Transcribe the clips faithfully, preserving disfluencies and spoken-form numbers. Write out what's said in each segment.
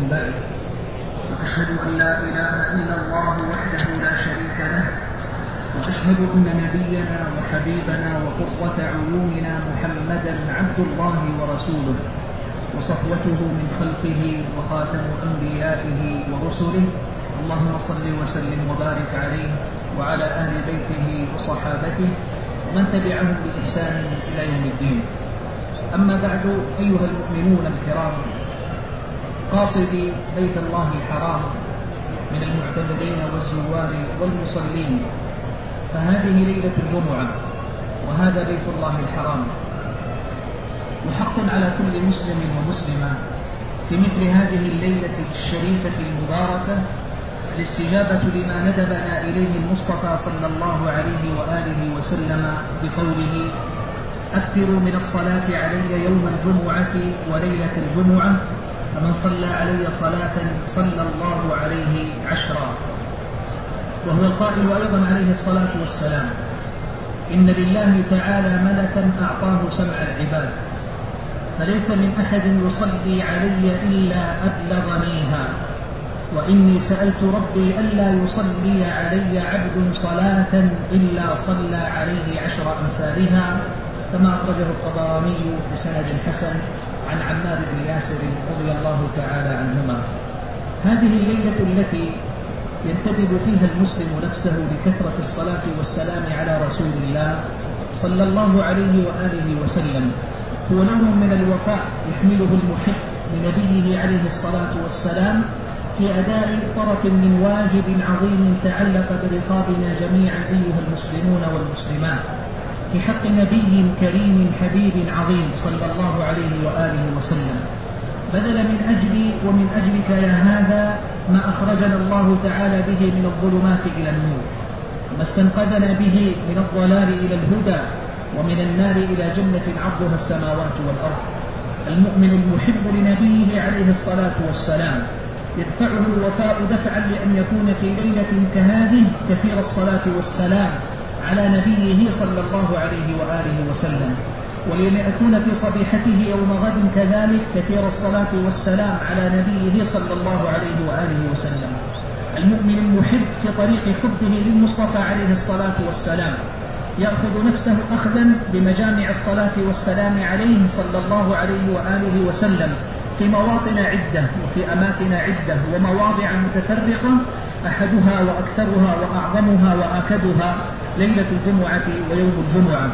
من بعد، وأشهد أن لا إله إلا الله وحده لا شريك له، وأشهد أن نبينا وحبيبنا وقرة عيوننا محمدا عبد الله ورسوله وصفوته من خلقه وخاتم أنبيائه ورسله، اللهم صل وسلم وبارك عليه وعلى أهل بيته وصحابته ومن تبعهم بإحسان إلى يوم الدين. أما بعد، أيها المؤمنون الكرام، قاصدي بيت الله الحرام من المعتمرين والزوار والمصلين، فهذه ليلة الجمعة وهذا بيت الله الحرام، وحق على كل مسلم ومسلمة في مثل هذه الليلة الشريفة المباركة الاستجابة لما ندبنا إليه المصطفى صلى الله عليه وآله وسلم بقوله: أكثروا من الصلاة علي يوم الجمعة وليلة الجمعة، فمن صلى علي صلاة صلى الله عليه عشرا. وهو القائل أيضا عليه الصلاة والسلام: إن لله تعالى ملكا أعطاه سمع العباد، فليس من أحد يصلي علي إلا أبلغنيها، وإني سألت ربي ألا يصلي علي عبد صلاة إلا صلى عليه عشر أمثالها، كما أخرجه الطبراني بسند حسن عن عمار بن ياسر رضي الله تعالى عنهما. هذه الليلة التي ينتدب فيها المسلم نفسه بكثرة الصلاة والسلام على رسول الله صلى الله عليه وآله وسلم هو نوع من الوفاء يحمله المحب لنبيه عليه الصلاة والسلام في أداء طرف من واجب عظيم تعلق برقابنا جميعا أيها المسلمون والمسلمات، في حق نبي كريم حبيب عظيم صلى الله عليه وآله وسلم، بذل من أجلي ومن أجلك يا هذا ما أخرجنا الله تعالى به من الظلمات إلى النور، وما استنقذنا به من الضلال إلى الهدى، ومن النار إلى جنة عرضها السماوات والأرض. المؤمن المحب لنبيه عليه الصلاة والسلام يدفعه الوفاء دفعا لأن يكون في ليلة كهذه كثير الصلاة والسلام على نبيه صلى الله عليه وآله وسلم، ولأن يكون في صبيحته يوم غد كذلك كثير الصلاة والسلام على نبيه صلى الله عليه وآله وسلم. المؤمن المحب في طريق حبه للمصطفى عليه الصلاة والسلام يأخذ نفسه أخذا بمجامع الصلاة والسلام عليه صلى الله عليه وآله وسلم في مواطن عدة وفي أماكن عدة ومواضع متفرقة، أحدها وأكثرها وأعظمها وآكدها ليلة الجمعة ويوم الجمعة.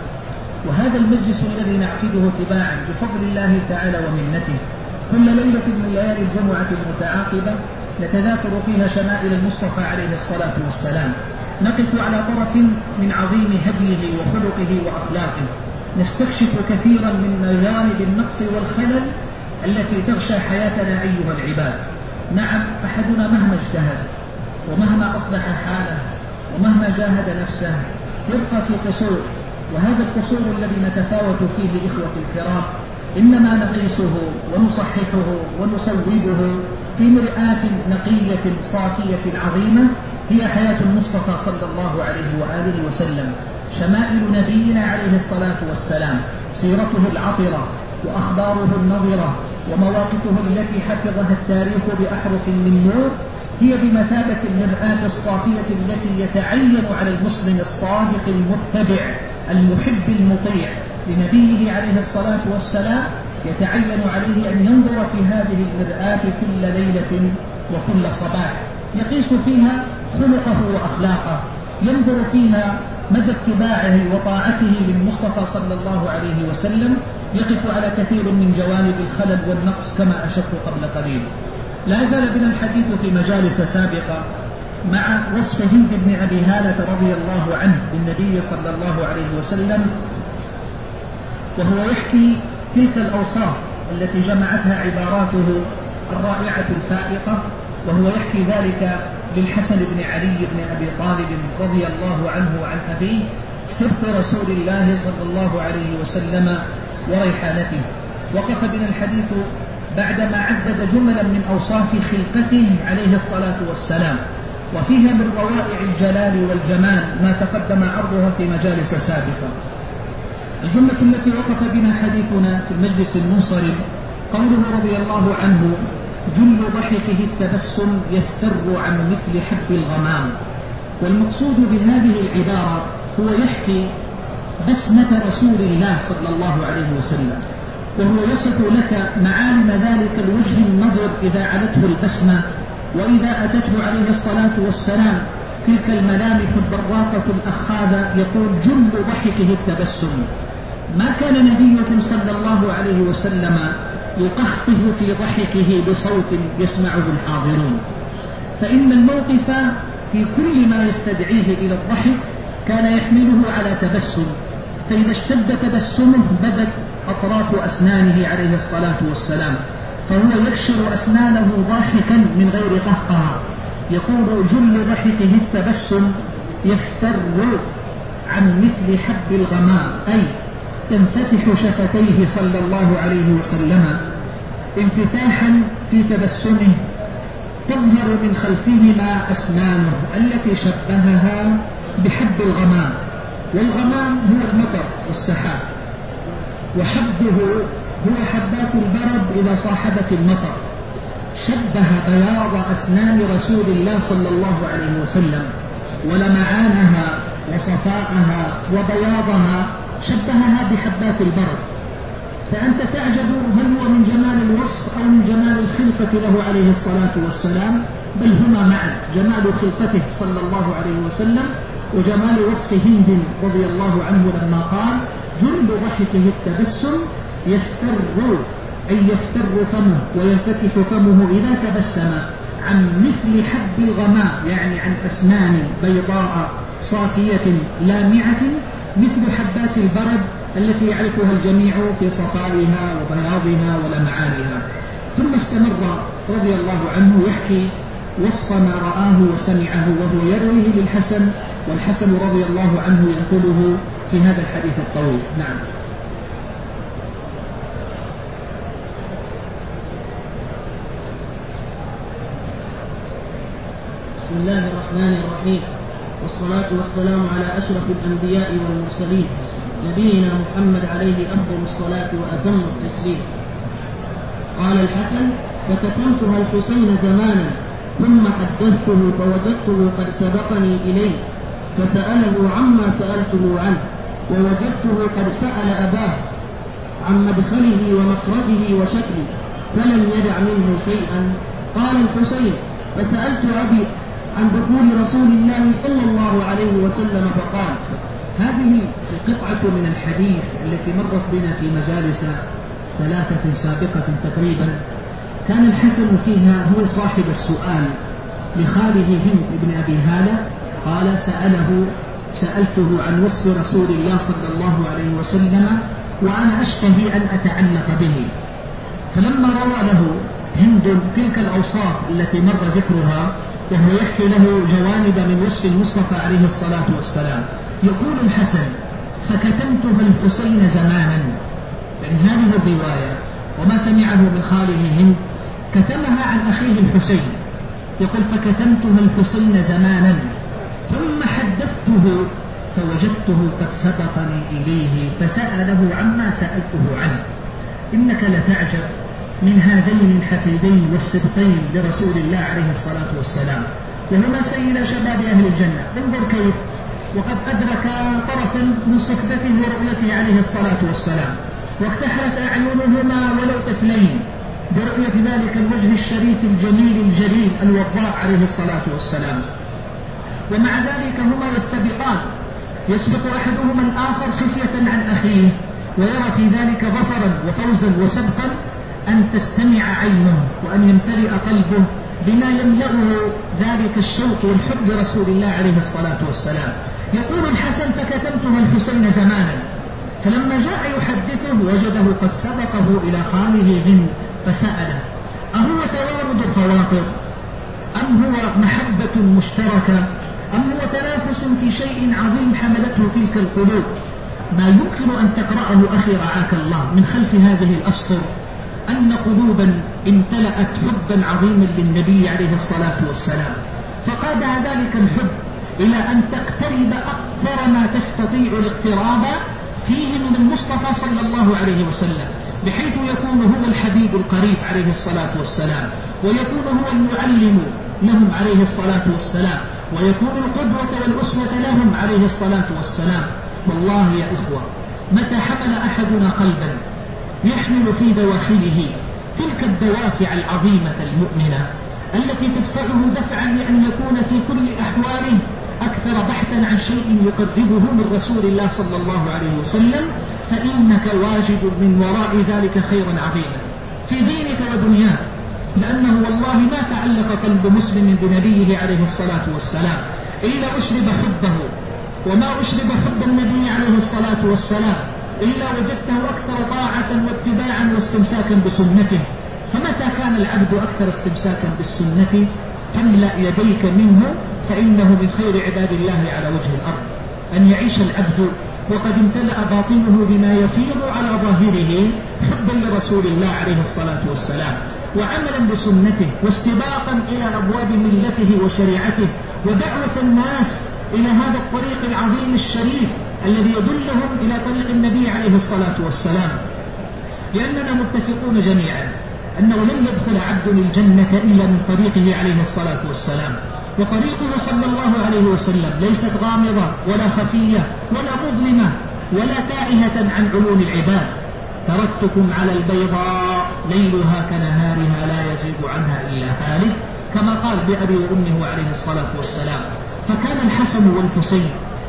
وهذا المجلس الذي نعقده تباعا بفضل الله تعالى ومنته كل ليلة من ليالي الجمعة المتعاقبة نتذاكر فيها شمائل المصطفى عليه الصلاة والسلام، نقف على طرف من عظيم هديه وخلقه وأخلاقه، نستكشف كثيرا من جوانب النقص والخلل التي تغشى حياتنا أيها العباد. نعم، أحدنا مهما اجتهد ومهما أصلح حاله ومهما جاهد نفسه يبقى في قصور، وهذا القصور الذي نتفاوت فيه إخوة الكرام إنما نقيسه ونصححه ونصوبه في مرآة نقية صافية عظيمة هي حياة المصطفى صلى الله عليه وآله وسلم، شمائل نبينا عليه الصلاة والسلام، سيرته العطرة وأخباره النظرة ومواقفه التي حفظها التاريخ بأحرف من نور، هي بمثابة المرآة الصافية التي يتعين على المسلم الصادق المتبع المحب المطيع لنبيه عليه الصلاة والسلام يتعين عليه أن ينظر في هذه المرآة كل ليلة وكل صباح، يقيس فيها خلقه وأخلاقه، ينظر فيها مدى اتباعه وطاعته للمصطفى صلى الله عليه وسلم، يقف على كثير من جوانب الخلل والنقص كما أشرت قبل قليل. لا زال بنا الحديث في مجالس سابقة مع وصف هند بن أبي هالة رضي الله عنه للنبي صلى الله عليه وسلم، وهو يحكي تلك الأوصاف التي جمعتها عباراته الرائعة الفائقة، وهو يحكي ذلك للحسن بن علي بن أبي طالب رضي الله عنه وعن أبيه سبط رسول الله صلى الله عليه وسلم وريحانته. وقف بنا الحديث بعدما عدد جملا من أوصاف خلقته عليه الصلاة والسلام، وفيها من روائع الجلال والجمال ما تقدم عرضها في مجالس سابقة. الجملة التي وقف بنا حديثنا في المجلس المنصرم قوله رضي الله عنه: جل ضحكه التبسم يفتر عن مثل حب الغمام. والمقصود بهذه العبارة هو يحكي بسمة رسول الله صلى الله عليه وسلم، وهو يصف لك معالم ذلك الوجه النظر إذا علته البسمة، وإذا أتته عليه الصلاة والسلام تلك الملامح البراقة الأخاذة يقول جل ضحكه التبسم. ما كان نبيكم صلى الله عليه وسلم يقهقه في ضحكه بصوت يسمعه الحاضرون، فإن الموقف في كل ما يستدعيه إلى الضحك كان يحمله على تبسم، فإذا اشتد تبسمه بدت أطراف أسنانه عليه الصلاة والسلام، فهو يكشر أسنانه ضاحكا من غير قهقه. يقول جل ضحكه التبسم يفتر عن مثل حب الغمام، أي تنفتح شفتيه صلى الله عليه وسلم انفتاحا في تبسمه تظهر من خلفهما أسنانه التي شبهها بحب الغمام. والغمام هو المطر والسحاب، وحبه هو حبات البرد إذا صاحبت المطر. شبه بياض أسنان رسول الله صلى الله عليه وسلم ولمعانها وصفاءها وبياضها شبهها بحبات البرد، فأنت تعجب هل هو من جمال الوصف أو من جمال الخلقة له عليه الصلاة والسلام؟ بل هما معا، جمال خلقته صلى الله عليه وسلم وجمال وصف هند رضي الله عنه لما قال جل ضحكه التبسم يفتر، أي يفتر فمه وينفتح فمه إذا تبسم عن مثل حب الغمام، يعني عن أسنان بيضاء صافية لامعة مثل حبات البرد التي يعرفها الجميع في صفائها وبياضها ولمعانها. ثم استمر رضي الله عنه يحكي وصف ما رآه وسمعه وهو يرويه للحسن، والحسن رضي الله عنه ينقله في هذا الحديث الطويل. نعم. بسم الله الرحمن الرحيم، والصلاة والسلام على أشرف الأنبياء والمرسلين نبينا محمد عليه أفضل الصلاة وأتم التسليم. قال الحسن: فكتمتها الحسين زمانا ثم حدثته فوجدته قد سبقني إليه فسأله عما سألته عنه، ووجدته قد سأل أباه عن مدخله ومخرجه وشكله فلم يدع منه شيئا. قال الحسين: فسألت أبي عن دخول رسول الله صلى الله عليه وسلم فقال. هذه القطعة من الحديث التي مرت بنا في مجالس ثلاثة سابقة تقريبا كان الحسن فيها هو صاحب السؤال لخاله هند بن أبي هالة، قال سأله سألته عن وصف رسول الله صلى الله عليه وسلم وأنا أشتهي أن أتعلق به، فلما روى له هند تلك الأوصاف التي مر ذكرها وهو يحكي له جوانب من وصف المصطفى عليه الصلاة والسلام، يقول الحسن: فكتمتها الحسين زمانا، يعني هذه الرواية وما سمعه من خاله هند كتمها عن أخيه الحسين. يقول: فكتمتها الحسين زمانا ثم حدثته فوجدته قد سبقني إليه فسأله عما سألته عنه. إنك لتعجب من هذين الحفيدين والسبطين لرسول الله عليه الصلاة والسلام، وهما سيد شباب أهل الجنة. انظر كيف وقد أدرك طرفا من صحبته ورؤيته عليه الصلاة والسلام، واكتحلت أعينهما ولو طفلين برؤية ذلك الوجه الشريف الجميل الجليل الوضاء عليه الصلاة والسلام، ومع ذلك هما يستبقان، يسبق أحدهما الآخر خفية عن أخيه، ويرى في ذلك ظفرا وفوزا وسبقا أن تستمع عينه وأن يمتلئ قلبه بما يملأه ذلك الشوق والحب لرسول الله عليه الصلاة والسلام. يقول الحسن: فكتمتها الحسين زمانا، فلما جاء يحدثه وجده قد سبقه إلى خاله هند فسأله: أهو توارد خواطر أم هو محبة مشتركة أم هو تنافس في شيء عظيم حملته تلك القلوب؟ ما يمكن أن تقرأه أخي رعاك الله من خلف هذه الأسطر أن قلوبا امتلأت حبا عظيما للنبي عليه الصلاة والسلام، فقادها ذلك الحب إلى أن تقترب أكثر ما تستطيع الاقتراب فيه من المصطفى صلى الله عليه وسلم، بحيث يكون هو الحبيب القريب عليه الصلاة والسلام، ويكون هو المعلم لهم عليه الصلاة والسلام، ويكون القدوة والأسوة لهم عليه الصلاة والسلام. والله يا إخوة، متى حمل أحدنا قلبا يحمل في دواخله تلك الدوافع العظيمة المؤمنة التي تدفعه دفعا لأن يكون في كل أحواله أكثر بحثا عن شيء يقربه من رسول الله صلى الله عليه وسلم، فإنك واجد من وراء ذلك خيرا عظيما في دينك ودنياك، لأنه والله ما تعلق قلب مسلم بنبيه عليه الصلاة والسلام إلا أشرب حبه، وما أشرب حب النبي عليه الصلاة والسلام إلا وجدته أكثر طاعة واتباعا واستمساكا بسنته. فمتى كان العبد أكثر استمساكا بالسنة فاملأ يديك منه، فإنه من خير عباد الله على وجه الأرض. أن يعيش العبد وقد امتلأ باطنه بما يفيض على ظاهره حبا لرسول الله عليه الصلاة والسلام، وعملا بسنته، واستباقا إلى أبواب ملته وشريعته، ودعوة الناس إلى هذا الطريق العظيم الشريف الذي يدلهم إلى طريق النبي عليه الصلاة والسلام. لأننا متفقون جميعا أنه لن يدخل عبد الجنة إلا من طريقه عليه الصلاة والسلام، وطريقه صلى الله عليه وسلم ليست غامضة ولا خفية ولا مظلمة ولا تائهة عن عيون العباد. تركتكم على البيضاء ليلها كنهارها لا يزيغ عنها إلا هالك، كما قال بأبي وأمه عليه الصلاة والسلام. فكان الحسن والحسين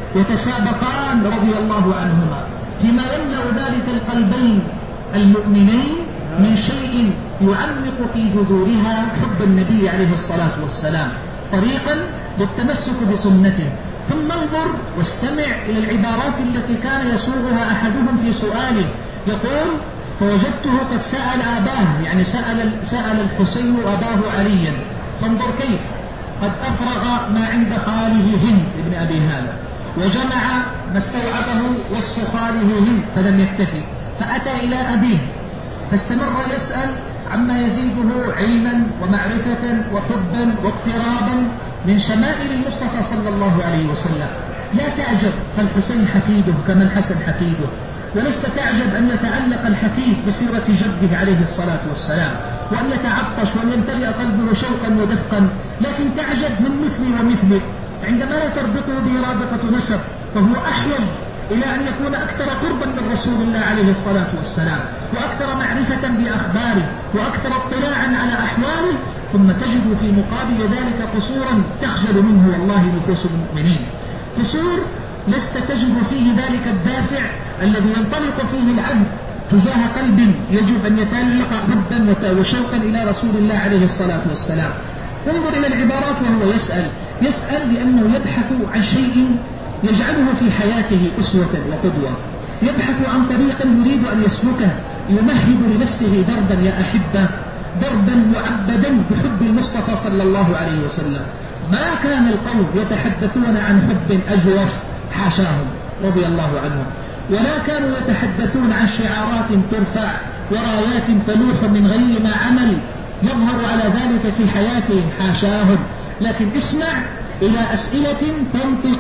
يتسابقان رضي الله عنهما فيما يملأ ذلك القلبين المؤمنين من شيء يعمق في جذورها حب النبي عليه الصلاة والسلام، طريقا للتمسك بسنته. ثم انظر واستمع إلى العبارات التي كان يسوغها أحدهم في سؤاله، يقول: فوجدته قد سأل أباه، يعني سأل, سأل الحسين أباه عليا، فانظر كيف قد أفرغ ما عند خاله هند ابن أبي هالة، وجمع ما استوعبه وصف خاله هند فلم يكتفي، فأتى إلى أبيه فاستمر يسأل عما يزيده علما ومعرفة وحبا واقترابا من شمائل المصطفى صلى الله عليه وسلم. لا تعجب، فالحسين حفيده كما الحسن حفيده، ولست تعجب أن يتعلق الحفيد بسيرة جده عليه الصلاة والسلام، وأن يتعطش وأن يمتلئ قلبه شوقا ودفقا، لكن تعجب من مثلي ومثلك عندما لا تربطه به رابطة نسب، فهو أحوج إلى أن يكون أكثر قربا من رسول الله عليه الصلاة والسلام، وأكثر معرفة بأخباره، وأكثر اطلاعا على أحواله، ثم تجد في مقابل ذلك قصورا تخجل منه والله نفوس المؤمنين. قصور لست تجد فيه ذلك الدافع الذي ينطلق فيه العبد تجاه قلب يجب أن يتعلق حبا وشوقا إلى رسول الله عليه الصلاة والسلام. انظر إلى العبارات وهو يسأل يسأل لأنه يبحث عن شيء يجعله في حياته أسوة وقدوة، يبحث عن طريق يريد أن يسلكه يمهد لنفسه دربا يا أحبة، دربا معبدا بحب المصطفى صلى الله عليه وسلم. ما كان القوم يتحدثون عن حب أجوف، حاشاهم رضي الله عنهم، ولا كانوا يتحدثون عن شعارات ترفع ورايات تلوح من غير ما عمل يظهر على ذلك في حياتهم، حاشاهم. لكن اسمع إلى أسئلة تنطق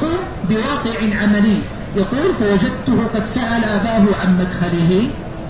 بواقع عملي. يقول: فوجدته قد سأل أباه عن مدخله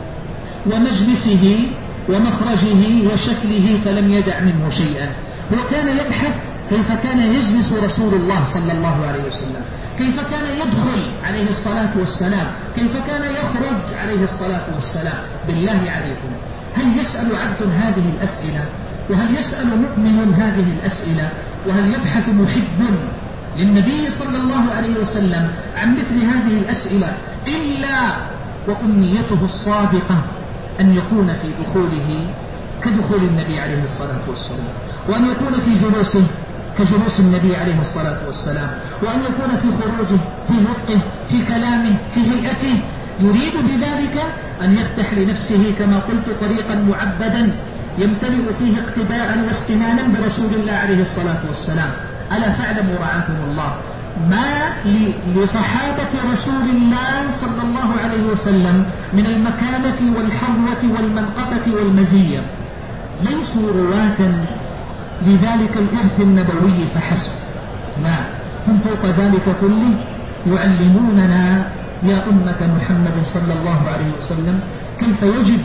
ومجلسه ومخرجه وشكله فلم يدع منه شيئا. وكان يبحث كيف كان يجلس رسول الله صلى الله عليه وسلم، كيف كان يدخل عليه الصلاة والسلام، كيف كان يخرج عليه الصلاة والسلام. بالله عليكم، هل يسأل عبد هذه الأسئلة؟ وهل يسأل مؤمن هذه الأسئلة؟ وهل يبحث محب للنبي صلى الله عليه وسلم عن مثل هذه الأسئلة إلا وأمنيته الصادقة أن يكون في دخوله كدخول النبي عليه الصلاة والسلام، وأن يكون في جلوسه كجلوس النبي عليه الصلاة والسلام، وأن يكون في خروجه، في نطقه، في كلامه، في هيئته، يريد بذلك أن يفتح لنفسه كما قلت طريقا معبدا يمتلئ فيه اقتداء واستنانا برسول الله عليه الصلاة والسلام. ألا فاعلموا رعاكم الله ما لصحابة رسول الله صلى الله عليه وسلم من المكانة والحظوة والمنقبة والمزية، ليسوا رواة لذلك الإرث النبوي فحسب، لا، هم فوق ذلك كله يعلموننا يا أمة محمد صلى الله عليه وسلم كيف يجب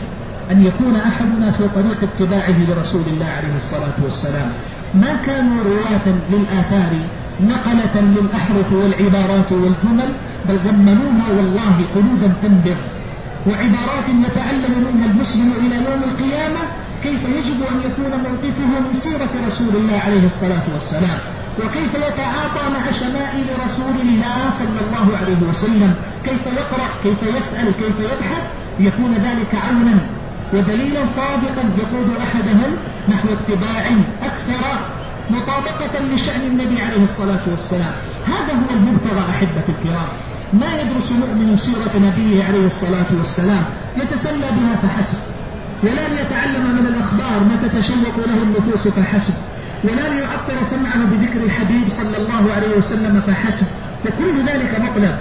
أن يكون أحدنا في طريق اتباعه لرسول الله عليه الصلاة والسلام. ما كانوا رواة للآثار نقلة للأحرف والعبارات والجمل، بل ضمنوها والله قلوبا تنبض، وعبارات يتعلم منها المسلم إلى يوم القيامة كيف يجب أن يكون موقفه من سيرة رسول الله عليه الصلاة والسلام، وكيف يتعاطى مع شمائل رسول الله صلى الله عليه وسلم، كيف يقرأ، كيف يسأل، كيف يبحث، يكون ذلك عونا ودليلا صادقا يقود أحدهم نحو اتباع أكثر مطابقة لشأن النبي عليه الصلاة والسلام. هذا هو المبتغى أحبة الكرام. ما يدرس مؤمن سيرة نبيه عليه الصلاة والسلام يتسلى بها فحسب، ولا ليتعلم من الأخبار ما تتشوق له النفوس فحسب، ولا ليعطر سمعه بذكر الحبيب صلى الله عليه وسلم فحسب، وكل ذلك مطلب.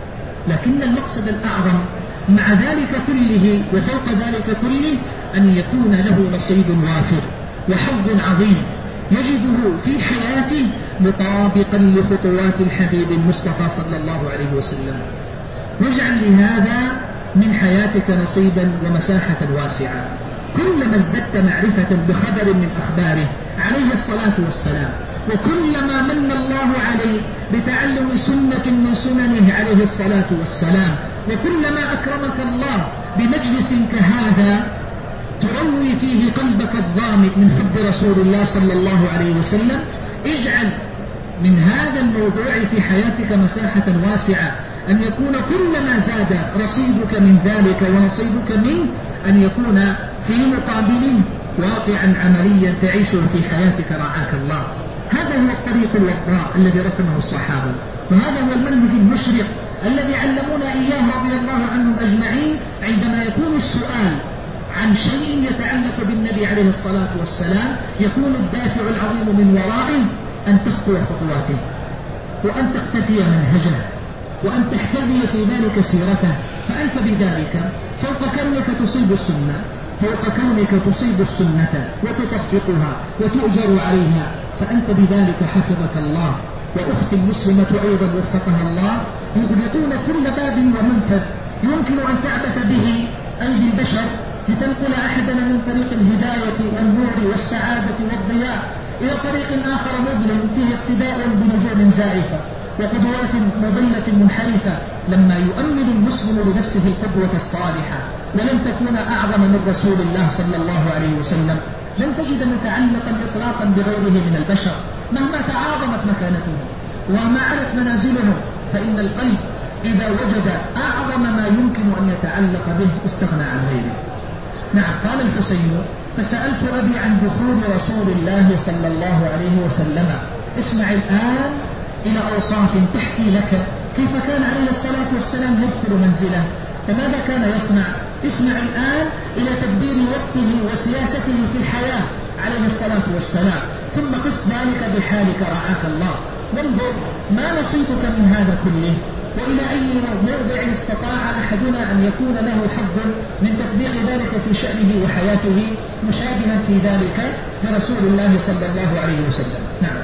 لكن المقصد الأعظم مع ذلك كله وفوق ذلك كله أن يكون له نصيب وافر وحظ عظيم يجده في حياته مطابقا لخطوات الحبيب المصطفى صلى الله عليه وسلم. واجعل لهذا من حياتك نصيبا ومساحة واسعة. كلما ازددت معرفة بخبر من أخباره عليه الصلاة والسلام، وكلما من الله عليه بتعلم سنة من سننه عليه الصلاة والسلام، وكلما أكرمك الله بمجلس كهذا تروي فيه قلبك الضامئ من حب رسول الله صلى الله عليه وسلم، اجعل من هذا الموضوع في حياتك مساحة واسعة، أن يكون كلما زاد رصيدك من ذلك ونصيبك منه أن يكون في مقابل واقعا عمليا تعيشه في حياتك رعاك الله. هذا هو الطريق الوضاء الذي رسمه الصحابة، وهذا هو المنهج المشرق الذي علمونا إياه رضي الله عنهم أجمعين. عندما يكون السؤال عن شيء يتعلق بالنبي عليه الصلاة والسلام يكون الدافع العظيم من ورائه أن تخطو خطواته، وأن تقتفي منهجه، وأن تحتذي في ذلك سيرته. فأنت بذلك فوق كونك تصيب السنة فوق كونك تصيب السنة وتطفقها وتؤجر عليها، فأنت بذلك حفظك الله. وأختي المسلمة أيضا وفقها الله يغلقون كل باب ومنفذ يمكن أن تعبث به أيدي البشر لتنقل أحدنا من طريق الهداية والنور والسعادة والضياء إلى طريق آخر مظلم فيه اقتداء بنجوم زائفة وقدوات مضلة منحرفة. لما يؤمن المسلم لنفسه القدوة الصالحة ولن تكون أعظم من رسول الله صلى الله عليه وسلم، لن تجد متعلقا إطلاقا بغيره من البشر مهما تعاظمت مكانته وما علت منازله، فإن القلب إذا وجد أعظم ما يمكن أن يتعلق به استغنى عن غيره. نعم، قال الحسين: فسألت أبي عن دخول رسول الله صلى الله عليه وسلم. اسمع الآن إلى أوصاف تحكي لك كيف كان عليه الصلاة والسلام يدخل منزله، فماذا كان يصنع. اسمع الآن إلى تدبير وقته وسياسته في الحياة عليه الصلاة والسلام، ثم قس ذلك بحالك رعاك الله. وانظر ما نصيبك من هذا كله، وإلى أي موضع استطاع أحدنا أن يكون له حظ من تطبيق ذلك في شأنه وحياته مشابها في ذلك لرسول الله صلى الله عليه وسلم. نعم.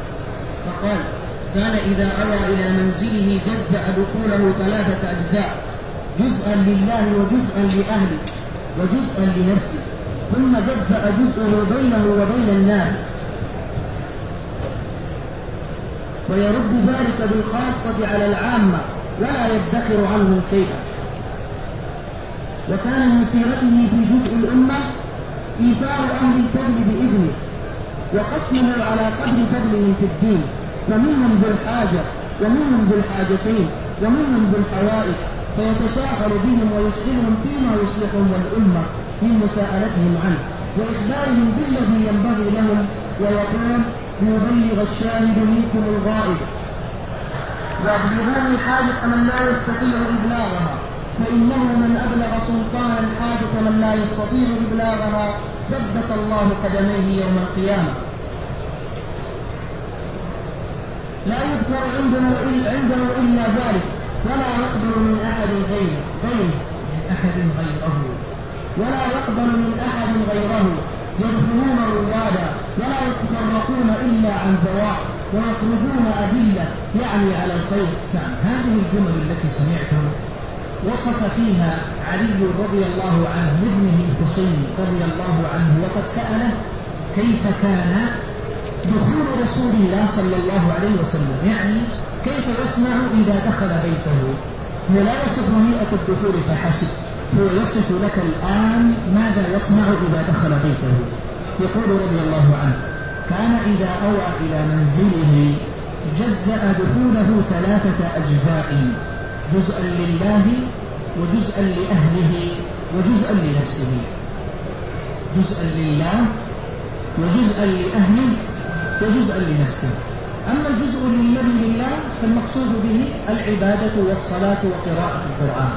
فقال: كان إذا أوى إلى منزله جزأ دخوله ثلاثة أجزاء، جزءا لله وجزءا لأهله وجزءا لنفسه، ثم جزأ جزءه بينه وبين الناس، ويرد ذلك بالخاصة على العامة ولا يدخر عنهم شيئا. وكان من سيرته في جزء الأمة إيثار أهل الفضل بإذنه وقسمه على قدر فضله في الدين، فمنهم ذو الحاجة ومنهم ذو الحاجتين ومنهم ذو الحوائج، فيتشاغل بهم ويشغلهم فيما يصلحهم والأمة في مساءلتهم عنه وإخبارهم بالذي ينبغي لهم، ويقول: ليبلغ الشاهد منكم الغائب، وأبلغوني حاجة من لا يستطيع إبلاغها، فإنه من أبلغ سلطانا حاجة من لا يستطيع إبلاغها ثبت الله قدميه يوم القيامة. لا يذكر عنده عنده إلا ذلك، ولا يقبل من أحد غيره غيره أحد غيره ولا يقبل من أحد غيره يدخلون روادا ولا يتفرقون إلا عن ذواق ويخرجون أدلة يعني على الخير. نعم، هذه الجمل التي سمعتم وصف فيها علي رضي الله عنه لابنه الحسين رضي الله عنه وقد سأله كيف كان دخول رسول الله صلى الله عليه وسلم، يعني كيف يصنع إذا دخل بيته. هو لا يصف هيئة الدخول فحسب، هو يصف لك الآن ماذا يصنع إذا دخل بيته. يقول رضي الله عنه كان إذا أوى إلى منزله جزأ دخوله ثلاثة أجزاء، جزءا لله وجزءا لأهله وجزءا لنفسه. جزءا لله وجزءا لأهله وجزءا لنفسه. أما الجزء الذي لله فالمقصود به العبادة والصلاة وقراءة القرآن،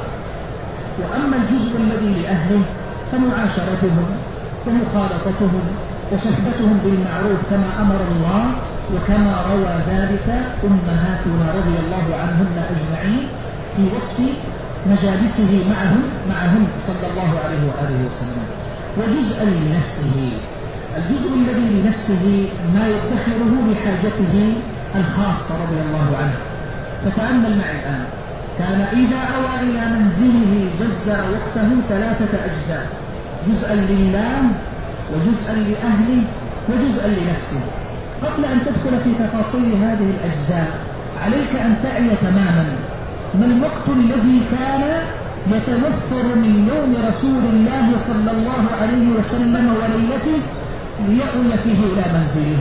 وأما الجزء الذي لأهله فمعاشرتهم ومخالطتهم وصحبتهم بالمعروف كما أمر الله وكما روى ذلك أمهاتنا رضي الله عنهن أجمعين في وصف مجالسه معهم معهم صلى الله عليه وآله وسلم. وجزءا لنفسه، الجزء الذي لنفسه ما يدخره لحاجته الخاصة رضي الله عنه. فتأمل معي الآن، كان إذا أوى إلى منزله جزأ وقته ثلاثة أجزاء، جزءا لله وجزءا لأهله وجزءا لنفسه. قبل أن تدخل في تفاصيل هذه الأجزاء عليك أن تعي تماما ما الوقت الذي كان يتوفر من يوم رسول الله صلى الله عليه وسلم وليلته ليأوي فيه إلى منزله.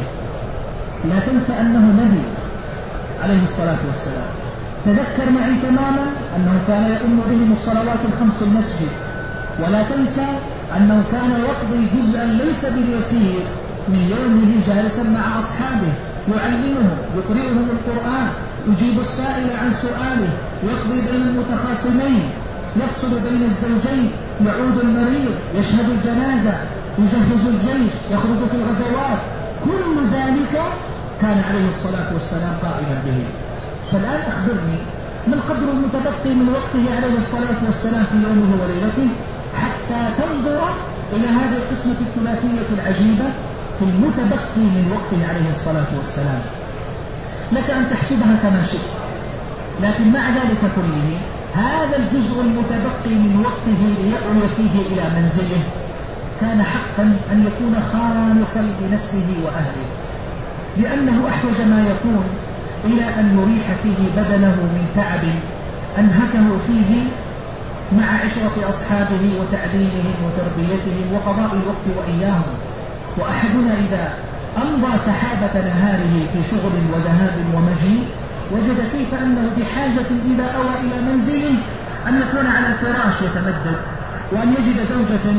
لا تنسى أنه نبي عليه الصلاة والسلام. تذكر معي تماما أنه كان يؤم بهم الصلوات الخمس المسجد، ولا تنسى أنه كان يقضي جزءا ليس باليسير من يومه جالسا مع أصحابه، يعلمهم، يقرئهم القرآن، يجيب السائل عن سؤاله، يقضي بين المتخاصمين، يفصل بين الزوجين، يعود المريض، يشهد الجنازة، يجهز الجيش، يخرج في الغزوات. كل ذلك كان عليه الصلاة والسلام قائما به. فالآن أخبرني ما القدر المتبقي من وقته عليه الصلاة والسلام في يومه وليلته حتى تنظر إلى هذه القسمة الثلاثية العجيبة في المتبقي من وقته عليه الصلاة والسلام. لك أن تحسبها كما شئت، لكن مع ذلك كله هذا الجزء المتبقي من وقته ليأوي فيه إلى منزله كان حقا أن يكون خالصا لنفسه وأهله، لأنه أحوج ما يكون إلى أن يريح فيه بدنه من تعب أنهكه فيه مع عشرة أصحابه وتعليمهم وتربيتهم وقضاء الوقت وإياهم. وأحدنا إذا أمضى سحابة نهاره في شغل وذهاب ومجيء وجد كيف أنه بحاجة إذا أوى إلى منزله أن يكون على الفراش يتمدد، وأن يجد زوجة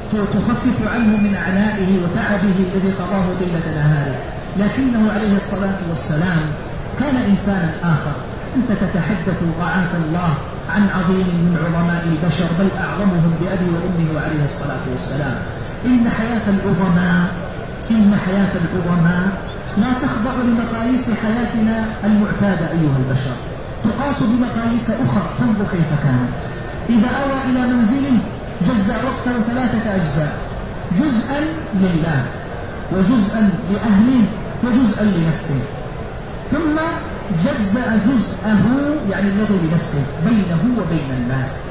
تخفف عنه من عنائه وتعبه الذي قضاه طيلة نهاره. لكنه عليه الصلاة والسلام كان إنسانا آخر. أنت تتحدث رعاك الله عن عظيم من عظماء البشر، بل أعظمهم بأبي وأمه عليه الصلاة والسلام. إن حياة العظماء إن حياة العظماء لا تخضع لمقاييس حياتنا المعتادة أيها البشر، تقاس بمقاييس أخرى. تنظر كيف كانت. إذا أوى إلى منزله جزأ وقته ثلاثة أجزاء، جزءا لله وجزءا لأهله وجزءا لنفسه، ثم جزأ جزءه يعني الذي لنفسه بينه وبين الناس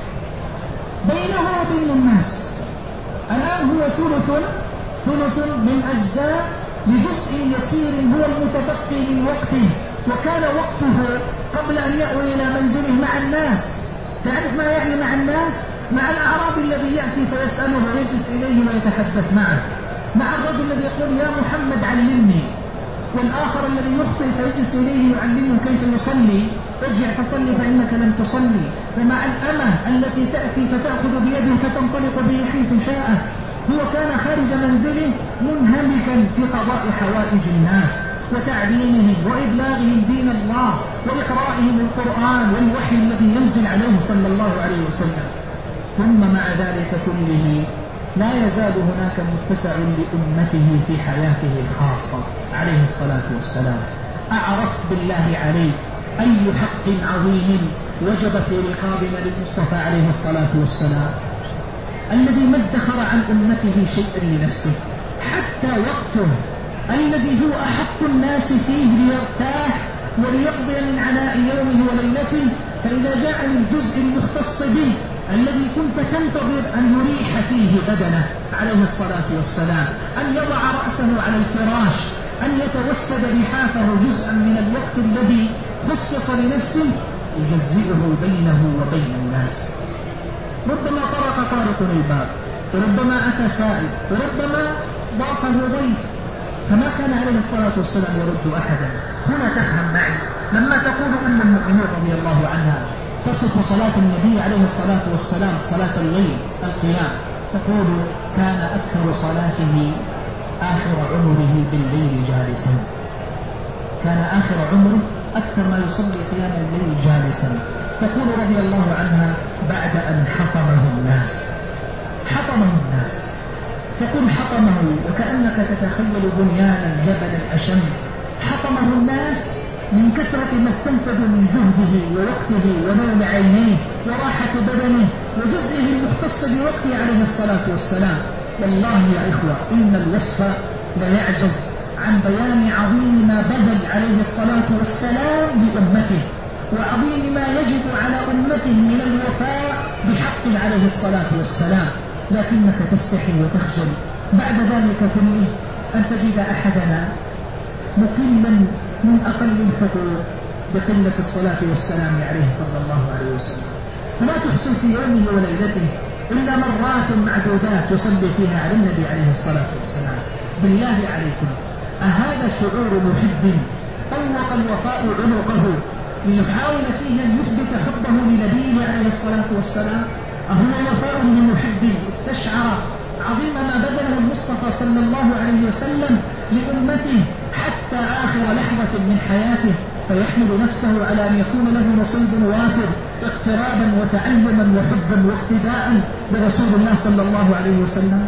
بينه وبين الناس. الآن هو ثلث ثلث من أجزاء لجزء يسير هو المتبقي من وقته، وكان وقته قبل أن يأوي إلى منزله مع الناس. تعرف ما يعني مع الناس؟ مع الأعرابي الذي يأتي فيسأله ويجلس إليه ويتحدث معه، مع الرجل الذي يقول يا محمد علمني، والآخر الذي يخطئ فيجلس إليه يعلمه كيف يصلي، ارجع فصلي فإنك لم تصلي. ومع الأمة التي تأتي فتأخذ بيده فتنطلق به حيث شاءت. هو كان خارج منزله منهمكا في قضاء حوائج الناس وتعليمهم وإبلاغهم دين الله وإقرائهم القرآن والوحي الذي ينزل عليه صلى الله عليه وسلم. ثم مع ذلك كله لا يزال هناك متسع لأمته في حياته الخاصة عليه الصلاة والسلام. أعرفت بالله عليه أي حق عظيم وجب في رقابنا للمصطفى عليه الصلاة والسلام، الذي ما ادخر عن أمته شيئا لنفسه، حتى وقته الذي هو أحق الناس فيه ليرتاح وليقضي من عناء يومه وليلته فإذا جاء الجزء المختص به الذي كنت تنتظر أن يريح فيه بدنه عليه الصلاة والسلام، أن يضع رأسه على الفراش، أن يتوسد لحافه جزءا من الوقت الذي خصص لنفسه، يجزئه بينه وبين الناس. ربما طرق طارق الباب، وربما أتى سائل، وربما ضافه ضيف، فما كان عليه الصلاة والسلام يرد أحدا. هنا تفهم معي لما تقول أم المؤمنين رضي الله عنها تصف صلاة النبي عليه الصلاة والسلام صلاة الليل القيام، تقول كان أكثر صلاته آخر عمره بالليل جالسا، كان آخر عمره أكثر ما يصلي قيام الليل جالسا. تقول رضي الله عنها بعد أن حطمه الناس، حطمه الناس، تقول حطمه وكأنك تتخيل بنيانا جبلا أشم، حطمه الناس من كثرة ما استنفذوا من جهده ووقته ونوم عينيه وراحة بدنه وجزئه المختص بوقته عليه الصلاة والسلام. والله يا إخوة إن الوصف لا يعجز عن بيان عظيم ما بذل عليه الصلاة والسلام لأمته، وعظيم ما يجب على أمته من الوفاء بحق عليه الصلاة والسلام. لكنك تستحي وتخجل بعد ذلك كله أن تجد أحدنا مقلا من أقل الحقوق بقلة الصلاة والسلام عليه صلى الله عليه وسلم، فلا تحسن في يومه وليلته إلا مرات معدودات يصلي فيها على النبي عليه الصلاة والسلام. بالله عليكم، أهذا شعور محب طوق الوفاء عنقه ليحاول فيه أن يثبت حبه لنبيه عليه الصلاة والسلام؟ أهو وفاء لمحب استشعر عظيم ما بذله المصطفى صلى الله عليه وسلم لأمته حتى آخر لحظة من حياته، فيحمل نفسه على أن يكون له نصيب وافر اقترابا وتعلما وحبا واقتداء برسول الله صلى الله عليه وسلم؟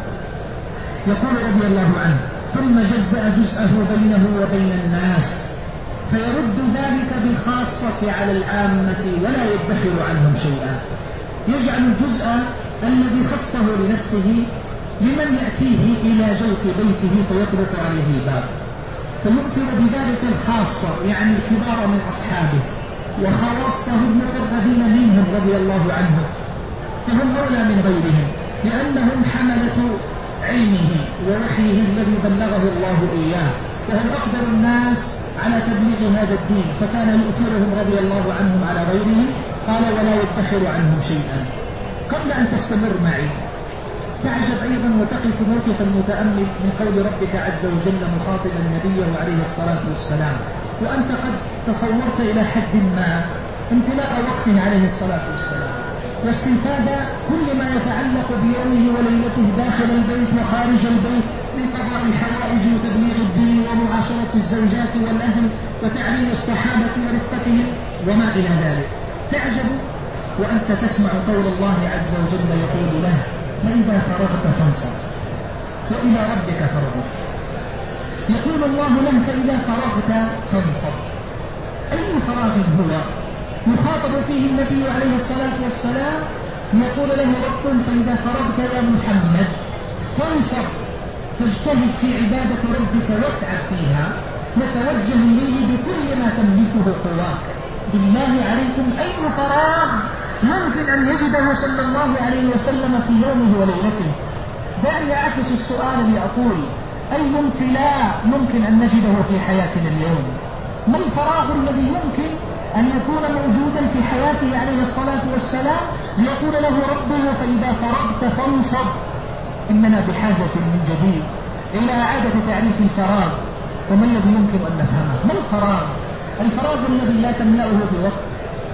يقول رضي الله عنه ثم جزأ جزءه بينه وبين الناس، فيرد ذلك بالخاصة على العامة ولا يدخر عنهم شيئا، يجعل الجزء الذي خصه لنفسه لمن يأتيه إلى جوف بيته فيطرق عليه الباب، فيؤثر بذلك الخاصة يعني الكبار من أصحابه وخواصه المقربين منهم رضي الله عنهم، فهم أولى من غيرهم لأنهم حملة علمه ووحيه الذي بلغه الله إياه، وهم أقدر الناس على تبليغ هذا الدين، فكان يؤثرهم رضي الله عنهم على غيرهم. قال ولا يدخر عنهم شيئا. قبل أن تستمر معي تعجب أيضا وتقف موقف المتأمل من قول ربك عز وجل مخاطبا نبيه عليه الصلاة والسلام، وأنت قد تصورت إلى حد ما امتلاء وقته عليه الصلاة والسلام واستنفاد كل ما يتعلق بيومه وليلته داخل البيت وخارج البيت من قضاء الحوائج وتبليغ الدين ومعاشرة الزوجات والأهل وتعليم الصحابة ورفقتهم وما إلى ذلك. تعجب وأنت تسمع قول الله عز وجل يقول له فإذا فرغت فانصب وإلى ربك فارغب. يقول الله له فإذا فرغت فانصب، أي فراغ هو؟ يخاطب فيه النبي عليه الصلاة والسلام يقول له رب فإذا فرغت يا محمد فانصب، تجتهد في عبادة ربك واتعب فيها وتوجه إليه بكل ما تملكه قواك. بالله عليكم أي فراغ ممكن أن يجده صلى الله عليه وسلم في يومه وليلته؟ دعني أعكس السؤال لأقول أي امتلاء ممكن أن نجده في حياتنا اليوم؟ ما الفراغ الذي يمكن أن يكون موجودا في حياته عليه الصلاة والسلام ليقول له ربه فإذا فرغت فانصب؟ إننا بحاجة من جديد إلى إعادة تعريف الفراغ، وما الذي يمكن أن نفهمه؟ ما الفراغ؟ الفراغ الذي لا تملأه بوقت،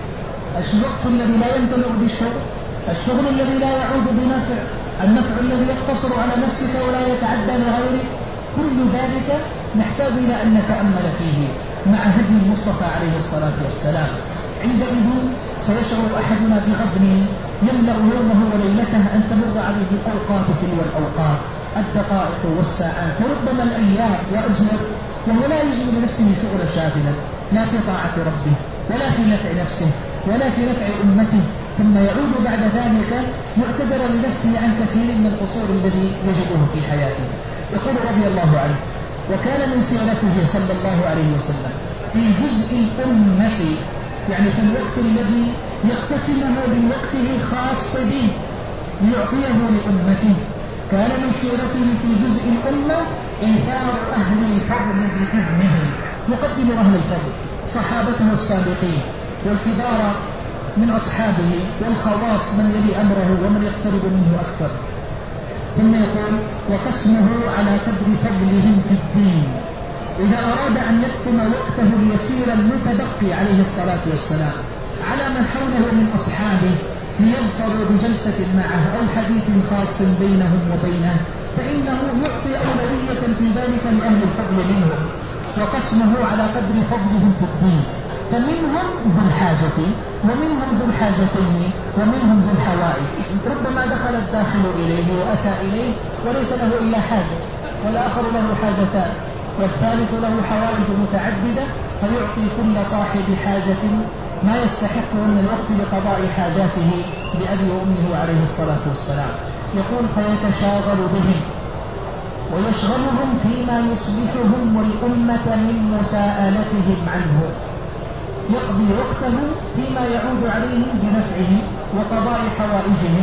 الوقت الذي لا يمتلئ بالشغل، الشغل الذي لا يعود بنفع، النفع الذي يقتصر على نفسك ولا يتعدى لغيرك، كل ذلك نحتاج إلى أن نتأمل فيه مع هدي المصطفى عليه الصلاة والسلام. عندئذ سيشعر أحدنا بغبن يملأ يومه وليلته أن تمر عليه الأوقات تلو الأوقات، الدقائق والساعات وربما الأيام وأزمر، وهو لا يجد لنفسه شغل شاغلا لا في طاعة ربه ولا في نفع نفسه ولا في نفع أمته، ثم يعود بعد ذلك معتذرا لنفسه عن كثير من القصور الذي يجده في حياته. يقول رضي الله عنه وكان من سيرته صلى الله عليه وسلم في جزء الأمة يعني في الوقت الذي يقتسمه من وقته الخاص به ليعطيه لأمته. كان من سيرته في جزء الأمة إيثار أهل الفضل بإذنه، يقدم أهل الفضل صحابته السابقين والكبار من أصحابه والخواص من يلي أمره ومن يقترب منه أكثر. ثم يقول وقسمه على قدر فضلهم في الدين، إذا أراد أن يقسم وقته اليسير المتبقي عليه الصلاة والسلام على من حوله من أصحابه ليظفروا بجلسة معه أو حديث خاص بينهم وبينه، فإنه يعطي أولوية في ذلك لأهل الفضل منهم، وقسمه على قدر فضلهم في الدين. فمنهم ذو الحاجة ومنهم ذو الحاجتين ومنهم ذو الحوائج. ربما دخل الداخل إليه وأتى إليه وليس له إلا حاجة، والآخر له حاجتان، والثالث له حوائج متعددة، فيعطي كل صاحب حاجة ما يستحق من الوقت لقضاء حاجاته بأبي وأمه عليه الصلاة والسلام. يقول فيتشاغل بهم ويشغلهم فيما يصلحهم والأمة من مساءلتهم عنه، يقضي وقته فيما يعود عليهم بنفعهم وقضاء حوائجهم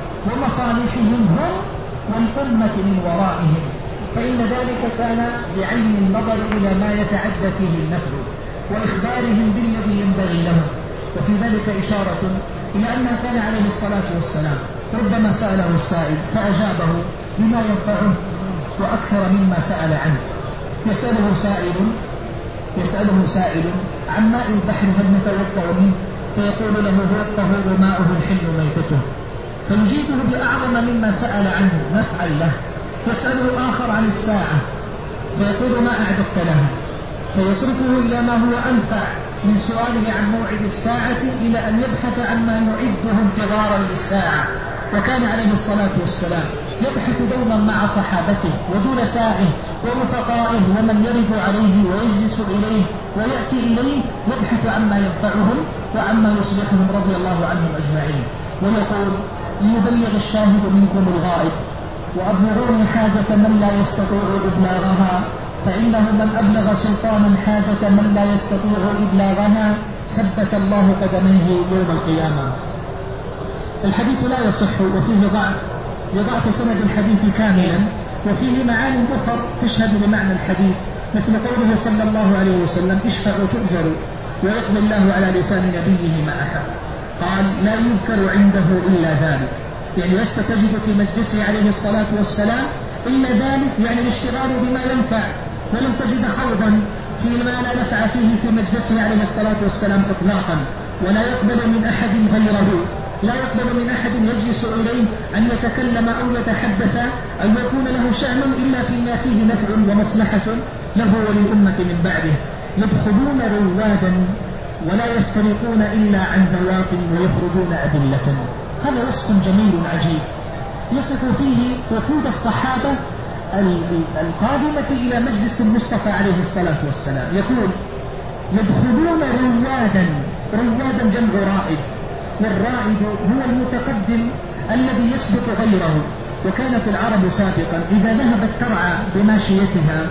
ومصالحهم هم والأمة من ورائهم، فإن ذلك كان بعين النظر إلى ما يتعدى فيه النفع وإخبارهم بالذي ينبغي لهم. وفي ذلك إشارة إلى أنه كان عليه الصلاة والسلام ربما سأله السائل فأجابه بما ينفعه وأكثر مما سأل عنه. يسأله سائل يسأله سائل عن ماء البحر هل نتوضأ منه؟ فيقول له هو الطهور ماؤه الحل ميتته، فيجيبه بأعظم مما سأل عنه نفعا له. يسأله آخر عن الساعة فيقول ما أعددت لها، فيصرفه إلى ما هو أنفع من سؤاله عن موعد الساعة إلى أن يبحث عما يعده انتظارا للساعة. وكان عليه الصلاة والسلام يبحث دوما مع صحابته وجلسائه ورفقائه ومن يرد عليه ويجلس إليه ويأتي إليه، يبحث عما ينفعهم وعما يصلحهم رضي الله عنهم أجمعين. ويقول ليبلغ الشاهد منكم الغائب وأبلغوني حاجة من لا يستطيع إبلاغها، فإنه من أبلغ سلطانا حاجة من لا يستطيع إبلاغها ثبت الله قدميه يوم القيامة. الحديث لا يصح وفيه ضعف، يضعف سند الحديث كاملا، وفيه معاني أخرى تشهد لمعنى الحديث، مثل قوله صلى الله عليه وسلم اشفعوا تؤجروا ويقضي الله على لسان نبيه ما أحب. قال لا يذكر عنده إلا ذلك، يعني لست تجد في مجلسه عليه الصلاة والسلام إلا ذلك، يعني الاشتغال بما ينفع، ولم تجد خوضا فيما لا نفع فيه في مجلسه عليه الصلاة والسلام إطلاقا. ولا يقبل من أحد غيره، لا يقبل من أحد يجلس إليه أن يتكلم أو يتحدث أو يكون له شأن إلا فيما فيه نفع ومصلحة له وللأمة من بعده. يدخلون روادا ولا يفترقون إلا عن ذواق ويخرجون أدلة. هذا وصف جميل عجيب يصف فيه وفود الصحابة القادمة إلى مجلس المصطفى عليه الصلاة والسلام. يقول يدخلون روادا، روادا جمع رائد، والرائد هو المتقدم الذي يسبق غيره. وكانت العرب سابقا إذا ذهبت ترعى بماشيتها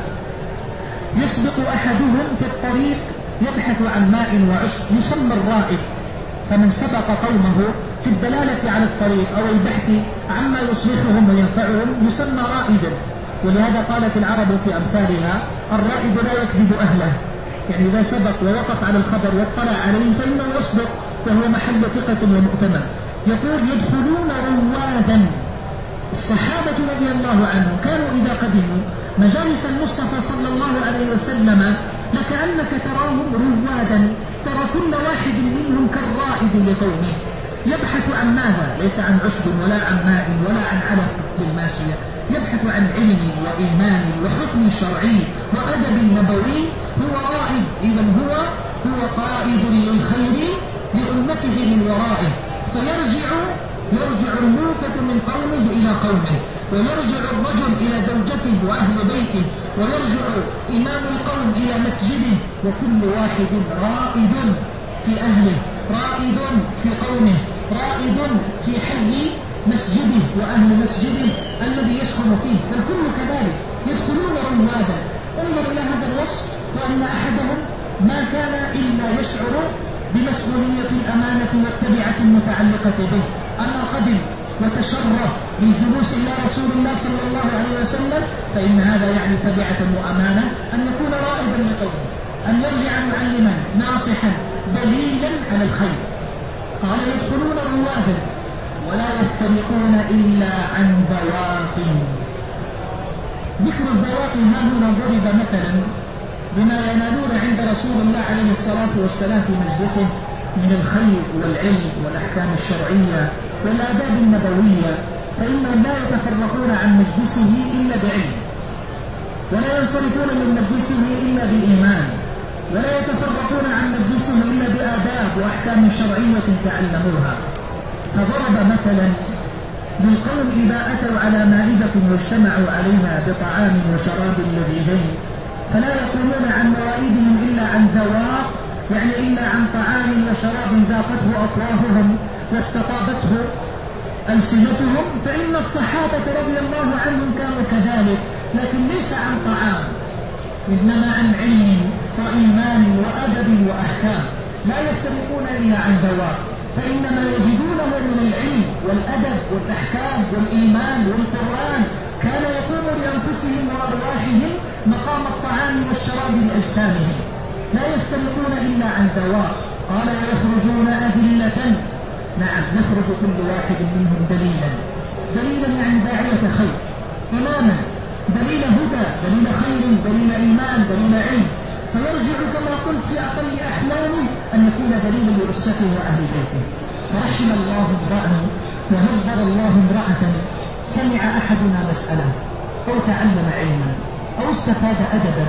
يسبق أحدهم في الطريق يبحث عن ماء وعشب يسمى الرائد، فمن سبق قومه في الدلالة على الطريق أو البحث عما يصلحهم وينفعهم يسمى رائدا. ولهذا قالت العرب في أمثالها الرائد لا يكذب أهله، يعني إذا سبق ووقف على الخبر واطلع عليه فإنه يصدق وهو محل ثقة ومؤتمن. يقول يدخلون روادا. الصحابة رضي الله عنهم كانوا إذا قدموا مجالس المصطفى صلى الله عليه وسلم لكأنك تراهم روادا، ترى كل واحد منهم كالرائد لقومه، يبحث عن ماذا؟ ليس عن عشب ولا عن ماء ولا عن علف للماشية، يبحث عن علم وإيمان وحكم شرعي وأدب نبوي. هو رائد، إذا هو هو قائد للخير لأمته من ورائه، فيرجع يرجع الموفد من قومه إلى قومه، ويرجع الرجل إلى زوجته وأهل بيته، ويرجع إمام القوم إلى مسجده، وكل واحد رائد في أهله، رائد في قومه، رائد في حي مسجده وأهل مسجده الذي يسكن فيه، فالكل كذلك يدخلون روادا. انظر إلى هذا الوصف، وأن أحدهم ما كان إلا يشعر بمسؤولية الأمانة والتبعة المتعلقة به. أما قدم وتشرف بالجلوس إلى رسول الله صلى الله عليه وسلم فإن هذا يعني تبعة وأمانة، أن يكون رائدا لقومه، أن يرجع معلما ناصحا دليلا على الخير. قال يدخلون روادا ولا يفترقون إلا عن ذواق. ذكر الذواق ها هنا ضرب مثلا بما ينالون عند رسول الله عليه الصلاة والسلام في مجلسه من الخير والعلم والأحكام الشرعية والآداب النبوية، فإنهم لا يتفرقون عن مجلسه إلا بعلم، ولا ينصرفون من مجلسه إلا بإيمان، ولا يتفرقون عن مجلسه إلا بآداب وأحكام شرعية تعلموها. فضرب مثلا بالقوم إذا أتوا على مائدة واجتمعوا عليها بطعام وشراب لذيذين فلا يقومون عن موائدهم إلا عن ذواق، يعني إلا عن طعام وشراب ذاقته أفواههم واستطابته ألسنتهم، فإن الصحابة رضي الله عنهم كانوا كذلك، لكن ليس عن طعام إنما عن علم وإيمان وأدب وأحكام، لا يفترقون إلا عن ذواق، فإنما يجدونه من العلم والأدب والأحكام والإيمان والقرآن كان يقوم لأنفسهم وأرواحهم مقام الطعام والشراب لأجسامهم، لا يفترقون إلا عن ذواق. قال ويخرجون أدلة، نعم يخرج كل واحد منهم دليلا، دليلا يعني داعية خير، إماما، دليل هدى، دليل خير، دليل إيمان، دليل علم، فيرجع كما قلت في أقل أحلامه أن يكون دليلا لأسرته وأهل بيته. فرحم الله امرأة ونظر الله امرأة سمع أحدنا مسألة أو تعلم علما أو استفاد أدبا،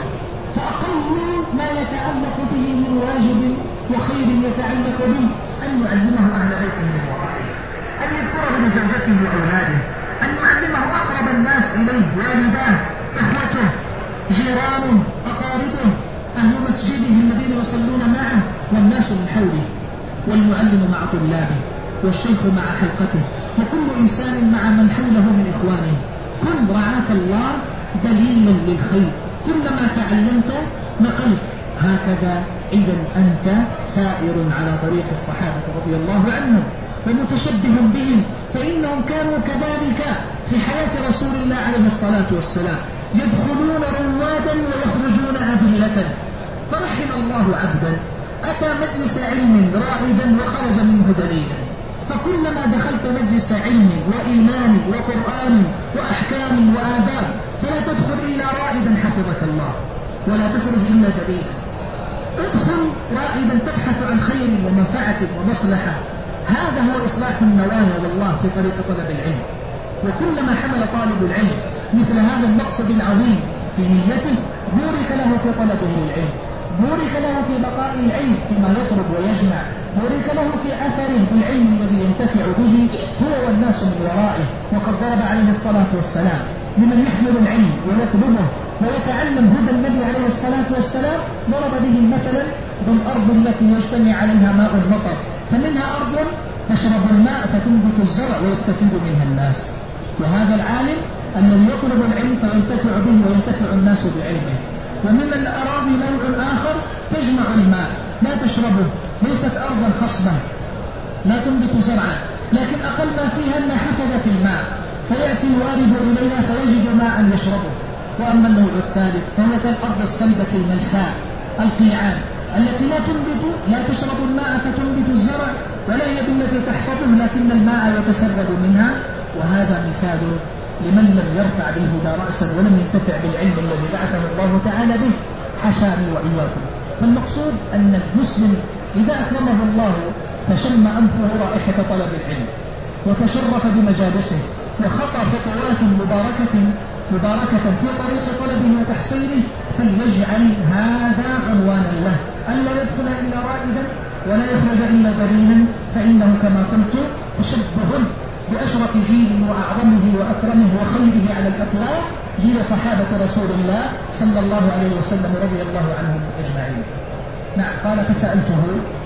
فأقل ما يتعلق به من واجب وخير يتعلق به أن يعلمه أهل بيته من ورائه، أن يذكره لزوجته وأولاده، أن يعلمه أقرب الناس إليه، والداه، إخوته، جيرانه، أقاربه، أهل مسجده الذين يصلون معه والناس من حوله، والمعلم مع طلابه، والشيخ مع حلقته، وكل إنسان مع من حوله من إخوانه. كن رعاك الله دليلا للخير، كلما تعلمت نقلت. هكذا إذا أنت سائر على طريق الصحابة رضي الله عنهم ومتشبه بهم، فإنهم كانوا كذلك في حياة رسول الله عليه الصلاة والسلام، يدخلون روادا ويخرجون أذلة. فرحم الله عبدا أتى مجلس علم راغبا وخرج منه دليلا، فكلما دخلت مجلس علم وإيمان وقرآن وأحكام وآداب فلا تدخل إلا رائدا حفظك الله، ولا تخرج إلا دليلا. ادخل رائدا تبحث عن خير ومنفعة ومصلحة، هذا هو إصلاح النوايا والله في طريق طلب العلم. وكلما حمل طالب العلم مثل هذا المقصد العظيم في نيته بورك له في طلبه العلم، بورك له في بقاء العلم فيما يطلب ويجمع، بورك له في أثر العلم الذي ينتفع به هو والناس من ورائه. وقد ضرب عليه الصلاة والسلام لمن يحمل العلم ويطلبه ويتعلم هدى النبي عليه الصلاة والسلام، ضرب به مثلا بالأرض التي يجتمع عليها ماء المطر، فمنها أرض تشرب الماء فتنبت الزرع ويستفيد منها الناس، وهذا العالم أنه يطلب العلم فينتفع به وينتفع الناس بعلمه. ومن الأراضي نوع آخر تجمع الماء لا تشربه، ليست أرضا خصبة لا تنبت زرعا، لكن أقل ما فيها أنها حفظت الماء، فيأتي الوارد إليها فيجد ماء يشربه. وأما النوع الثالث فهو كالأرض الصلبة الملساء القيعان التي لا تنبت لا تشرب الماء فتنبت الزرع، ولا هي بالتي تحفظه لكن الماء يتسرب منها. وهذا مثال لمن لم يرفع بالهدى رأسا ولم ينتفع بالعلم الذي بعثه الله تعالى به، حشاني وإياكم. فالمقصود أن المسلم إذا أكرمه الله فشم أنفه رائحة طلب العلم وتشرف بمجالسه وخطى خطوات مباركة مباركة في طريق طلبه وتحصيله، فليجعل هذا عنوانا له، أن لا يدخل إلا رائدا ولا يخرج إلا دليلا، فإنه كما قلت تشبه بأشرف جيل وأعظمه وأكرمه وخيره على الإطلاق جيل صحابة رسول الله صلى الله عليه وسلم رضي الله عنهم أجمعين. نعم. قال فسألته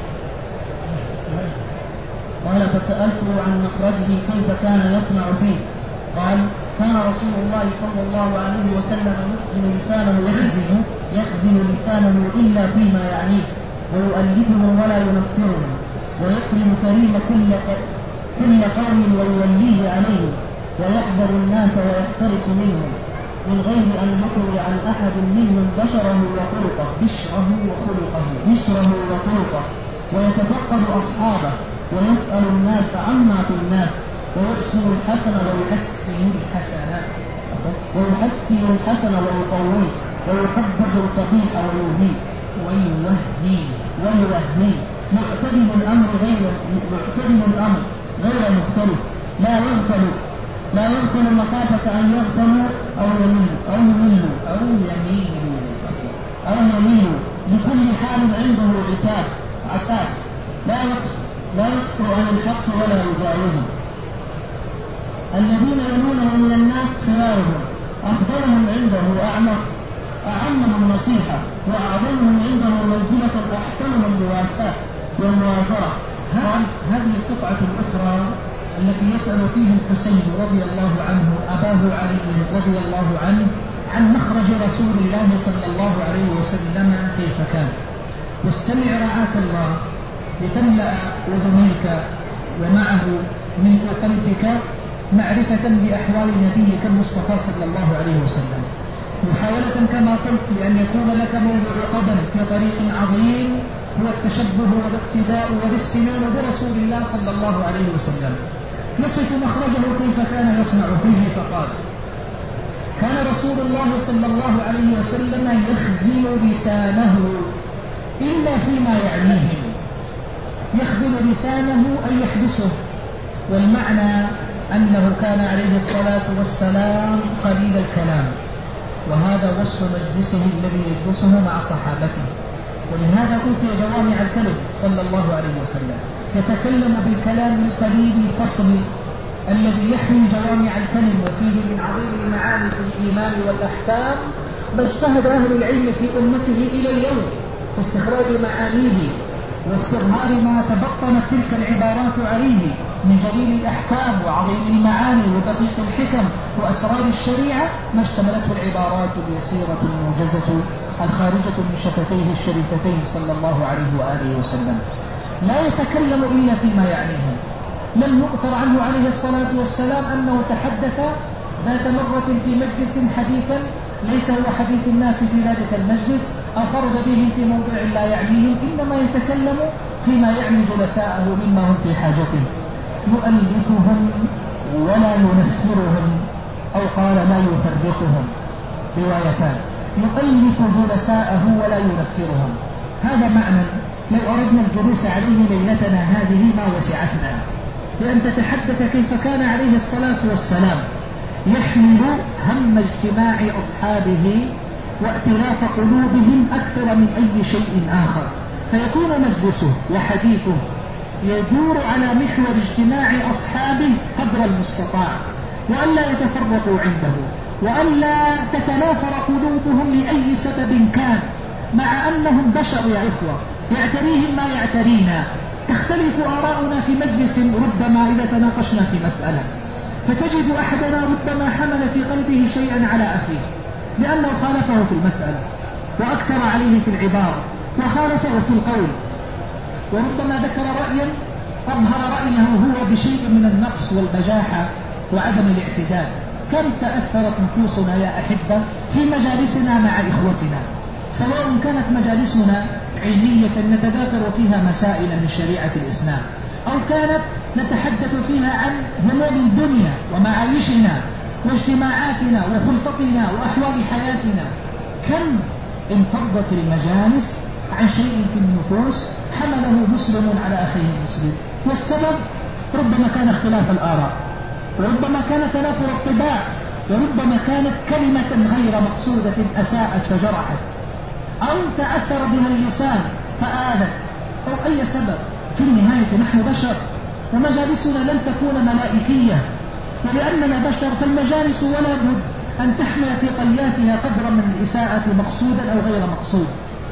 قال فسألته عن مخرجه كيف كان يصنع فيه، قال كان رسول الله صلى الله عليه وسلم يخزن لسانه يخزن يخزن لسانه إلا فيما يعنيه، ويؤلفهم ولا ينفرهم، ويكرم كريم كل كل قوم ويوليه عليه، ويحذر الناس ويحترس منهم من غير أن يطوي عن أحد منهم بشره وخلقه بشره وخلقه بشره وخلقه ويتفقد أصحابه، ويسأل الناس عما في الناس، ويحسن الحسن ويحسن الحسن ويحسن الحسن ويقويه، ويقبض القبيح ويهيه ويوهي ويوهي معتدل الأمر غير معتدل الأمر غير مختلف، لا يغفل لا يغفل مخافة أن يغفلوا أو يميلوا أو يميلوا أو يميلوا أو يميلوا لكل حال عنده عتاب عتاب لا يقصر لا يقصر عن الحق ولا يجاوزه. الذين يلونه من الناس خيارهم، أفضلهم عنده وأعمق أعمهم نصيحة، وأعظمهم عنده منزلة، وأحسنهم مواساة والموازرة. هذه القطعة الأخرى التي يسأل فيه الحسين رضي الله عنه أباه علي رضي الله عنه عن مخرج رسول الله صلى الله عليه وسلم كيف كان. واستمع رعاك الله لتملأ أذنيك ومعه من قلبك معرفة بأحوال نبيك المصطفى صلى الله عليه وسلم، محاولة كما قلت لأن يكون لك موضع قدم في طريق عظيم هو التشبه والاقتداء والاستنان برسول الله صلى الله عليه وسلم. يصف مخرجه كيف كان يصنع فيه فقال: كان رسول الله صلى الله عليه وسلم يخزن لسانه إلا فيما يعنيه. يخزن لسانه أي يحبسه، والمعنى أنه كان عليه الصلاة والسلام قليل الكلام، وهذا وصف مجلسه الذي يجلسه مع صحابته، ولهذا أوتي جوامع الكلم صلى الله عليه وسلم، يتكلم بالكلام القليل الفصل الذي يحوي جوامع الكلم وفيه من عظيم المعاني في الإيمان والأحكام ما اجتهد أهل العلم في أمته إلى اليوم في استخراج معانيه واستظهار ما تبطنت تلك العبارات عليه من جليل الأحكام وعظيم المعاني ودقيق الحكم وأسرار الشريعة، ما اشتملته العبارات اليسيرة الموجزة الخارجة من شفتيه الشريفتين صلى الله عليه وآله وسلم. لا يتكلم إلا فيما يعنيه. لم يؤثر عنه عليه الصلاة والسلام أنه تحدث ذات مرة في مجلس حديثا ليس هو حديث الناس في ذلك المجلس أو خرج بهم في موضع لا يعنيهم، إنما يتكلم فيما يعني جلساءه مما هم في حاجته. يؤلفهم ولا ينفرهم، أو قال لا يفرقهم، روايتان. يؤلف جلساءه ولا ينفرهم، هذا معنى لو أردنا الجلوس عليه ليلتنا هذه ما وسعتنا، لأن تتحدث كيف كان عليه الصلاة والسلام يحمل هم اجتماع أصحابه وائتلاف قلوبهم أكثر من أي شيء آخر، فيكون مجلسه وحديثه يدور على محور اجتماع أصحابه قدر المستطاع، وألا يتفرقوا عنده، وألا تتنافر قلوبهم لأي سبب كان، مع أنهم بشر يا إخوة يعتريهم ما يعترينا. تختلف آراؤنا في مجلس ربما إذا تناقشنا في مسألة، فتجد أحدنا ربما حمل في قلبه شيئا على أخيه لأنه خالفه في المسألة وأكثر عليه في العبارة وخالفه في القول، وربما ذكر رأيا أظهر رأيه هو بشيء من النقص والبجاحة وعدم الاعتدال. كم تأثرت نفوسنا يا أحبة في مجالسنا مع إخوتنا، سواء كانت مجالسنا علمية نتذاكر فيها مسائل من شريعة الإسلام، أو كانت نتحدث فيها عن هموم الدنيا ومعايشنا واجتماعاتنا وخلطتنا وأحوال حياتنا. كم انفضت المجالس عن شيء في النفوس حمله مسلم على أخيه المسلم، والسبب ربما كان اختلاف الآراء، وربما كان تنافر الطباع، وربما كانت كلمة غير مقصودة أساءت فجرحت، أو تأثر بها اللسان فآذت، أو أي سبب. في النهاية نحن بشر، ومجالسنا لن تكون ملائكية، ولأننا بشر فالمجالس ولا بد أن تحمل في قلياتها قدر من الإساءة مقصودا أو غير مقصود.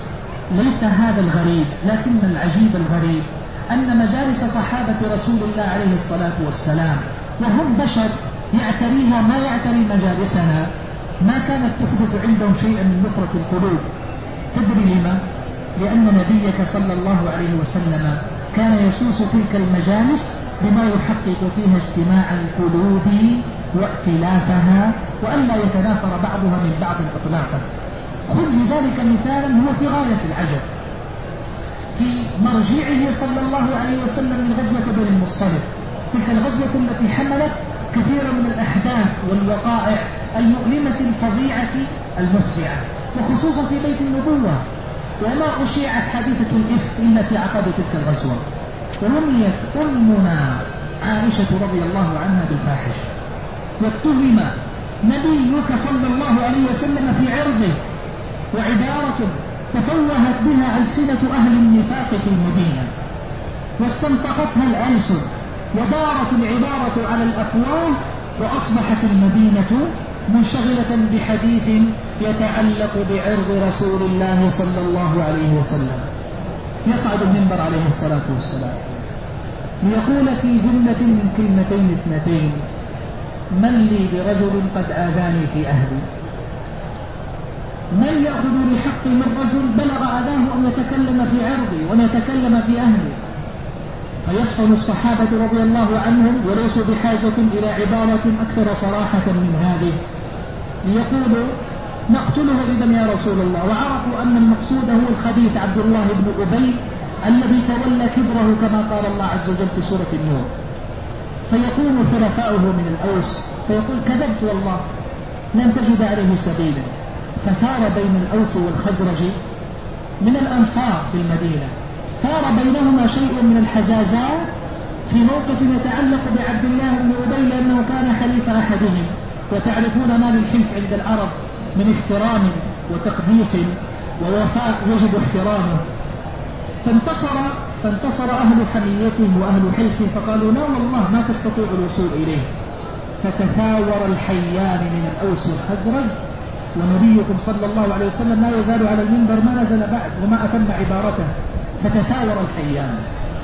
ليس هذا الغريب، لكن العجيب الغريب أن مجالس صحابة رسول الله عليه الصلاة والسلام وهم بشر يعتريها ما يعتري مجالسنا ما كانت تحدث عندهم شيئا من نفرة القلوب. تدري لما؟ لأن نبيك صلى الله عليه وسلم كان يسوس تلك المجالس بما يحقق فيها اجتماع القلوب وائتلافها وألا يتنافر بعضها من بعض إطلاقا. خذ لذلك مثالا هو في غاية العجب. في مرجعه صلى الله عليه وسلم من غزوة بني المصطلق، تلك الغزوة التي حملت كثيرا من الأحداث والوقائع المؤلمة الفظيعة المفزعة، وخصوصا في بيت النبوة، وما أشيعت حادثة الإفك إلا في عقب تلك الغزوة، ورميت أمنا عائشة رضي الله عنها بالفاحشة، واتهم نبيك صلى الله عليه وسلم في عرضه، وعبارة تفوهت بها ألسنة أهل النفاق في المدينة واستنطقتها الألسن، ودارت العبارة على الأفواه، وأصبحت المدينة منشغلة بحديث يتعلق بعرض رسول الله صلى الله عليه وسلم. يصعد المنبر عليه الصلاة والسلام ليقول في جملة من كلمتين اثنتين: من لي برجل قد آذاني في أهلي؟ من يأخذ لحقي من رجل بلغ أذاه أن يتكلم في عرضي وأن يتكلم في أهلي؟ فيفصل الصحابة رضي الله عنهم وليسوا بحاجة إلى عبارة أكثر صراحة من هذه، ليقولوا: نقتله إذن يا رسول الله. وعرفوا أن المقصود هو الخبيث عبد الله بن أبي الذي تولى كبره كما قال الله عز وجل في سورة النور. فيكون خلفاؤه من الأوس فيقول: كذبت والله لن تجد عليه سبيلا. فثار بين الأوس والخزرج من الأنصار في المدينة، ثار بينهما شيء من الحزازات في موقف يتعلق بعبد الله بن أبي لأنه كان خليف أحدهم، وتعرفون ما للحلف عند العرب من احترام وتقديس ووفاء يجب احترامه. فانتصر فانتصر أهل حميته وأهل حلفه فقالوا: لا والله ما تستطيع الوصول إليه. فتثاور الحيان من الأوس والخزرج، ونبيكم صلى الله عليه وسلم لا يزال على المنبر ما نزل بعد وما أتم عبارته. فتثاور الحيان.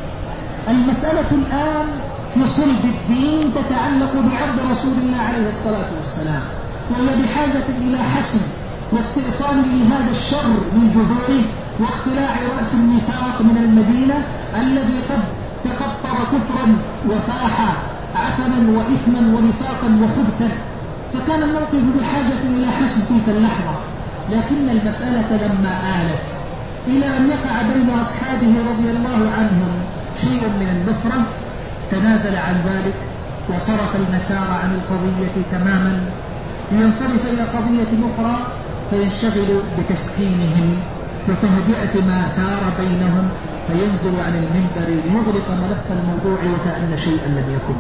المسألة الآن في صلب الدين تتعلق بعرض رسول الله عليه الصلاة والسلام، وهي بحاجة إلى حسم واستئصال لهذا الشر من جذوره واقتلاع رأس النفاق من المدينة الذي قد تقطر كفرا وفاح عفنا وإثما ونفاقا وخبثا. فكان الموقف بحاجة إلى حسم تلك اللحظة، لكن المسألة لما آلت إلى أن يقع بين أصحابه رضي الله عنهم شيء من النفرة تنازل عن ذلك وصرف المسار عن القضية تماما لينصرف إلى قضية أخرى فينشغل بتسكينهم وتهدئة ما ثار بينهم، فينزل عن المنبر ليغلق ملف الموضوع وكأن شيئا لم يكن.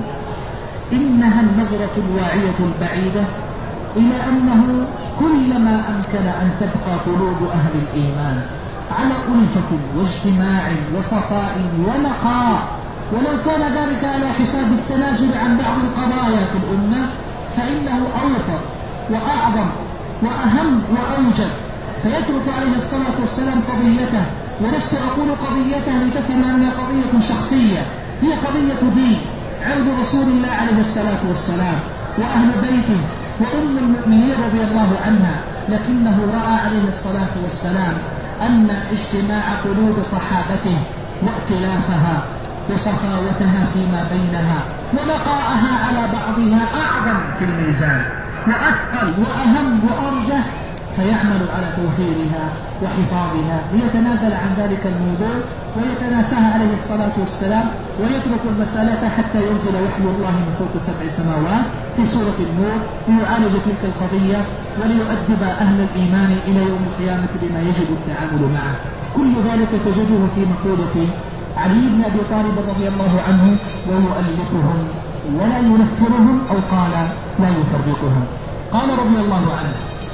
إنها النظرة الواعية البعيدة إلى أنه كلما أمكن أن تبقى قلوب أهل الإيمان على ألفة واجتماع وصفاء ونقاء، ولو كان ذلك على حساب التنازل عن بعض القضايا في الأمة، فإنه أوفر وأعظم وأهم وأوجب. فيترك عليه الصلاة والسلام قضيته، ولست أقول قضيته لتفهم أنها قضية شخصية، هي قضية دين، عرض رسول الله عليه الصلاة والسلام وأهل بيته وأم المؤمنين رضي الله عنها. لكنه رأى عليه الصلاة والسلام أن اجتماع قلوب صحابته وائتلافها وصفاوتها فيما بينها ونقاءها على بعضها أعظم في الميزان وأثقل وأهم وأرجح، فيعمل على توفيرها وحفاظها ليتنازل عن ذلك الموضوع ويتناساها عليه الصلاة والسلام ويترك المسألة حتى ينزل وحي الله من فوق سبع سماوات في سورة النور ليعالج تلك القضية وليؤدب أهل الإيمان إلى يوم القيامة بما يجب التعامل معه. كل ذلك تجده في مقولة علي بن أبي طالب رضي الله عنه: ويؤلفهم ولا ينفرهم، أو قال لا يفرقهم. قال رضي الله عنه: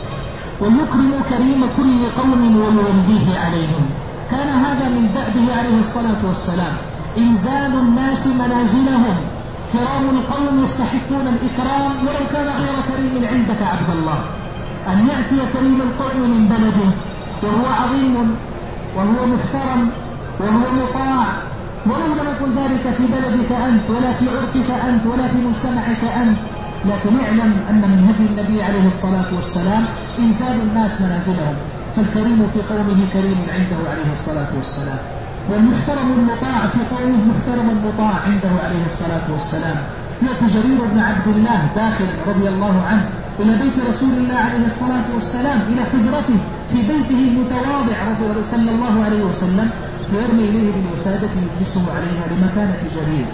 ويكرم كريم كل قوم ويوليه عليهم. كان هذا من دأبه عليه الصلاة والسلام، إنزال الناس منازلهم. كرام القوم يستحقون الإكرام ولو كان غير كريم عندك عبد الله. أن يأتي كريم القوم من بلده وهو عظيم وهو محترم وهو مطاع، ولو لم يكن ذلك في بلدك أنت ولا في عرقك أنت ولا في مجتمعك أنت، لكن اعلم أن من هدي النبي عليه الصلاة والسلام إنزال الناس منازلهم. فالكريم في قومه كريم عنده عليه الصلاة والسلام، والمحترم المطاع في قومه محترم المطاع عنده عليه الصلاة والسلام. يأتي جرير بن عبد الله داخل رضي الله عنه إلى بيت رسول الله عليه الصلاة والسلام، إلى حجرته في بيته المتواضع صلى الله عليه وسلم، فيرمي إليه بالوسادة يجلسه عليها لمكانة جرير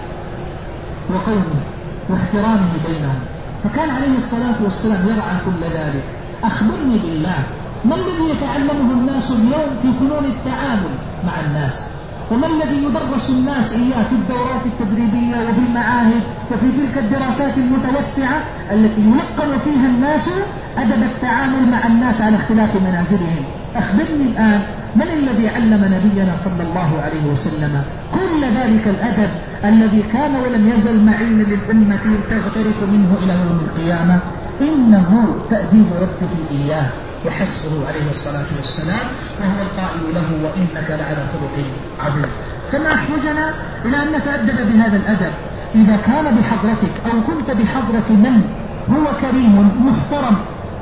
وقومه واحترامه بينهم. فكان عليه الصلاة والسلام يرعى كل ذلك. أخبرني بالله، ما الذي يتعلمه الناس اليوم في فنون التعامل مع الناس؟ وما الذي يدرس الناس إياه في الدورات التدريبية وفي المعاهد وفي تلك الدراسات المتوسعة التي يلقن فيها الناس أدب التعامل مع الناس على اختلاف منازلهم؟ أخبرني الآن، من الذي علم نبينا صلى الله عليه وسلم كل ذلك الأدب الذي كان ولم يزل معين للأمة تغترف منه إلى يوم القيامة؟ إنه تأديب ربه إياه وحسبه عليه الصلاة والسلام، وهو القائل له وإنك لعلى خلق عظيم. كما أحوجنا إلى أن نتأدب بهذا الأدب إذا كان بحضرتك أو كنت بحضرة من هو كريم محترم،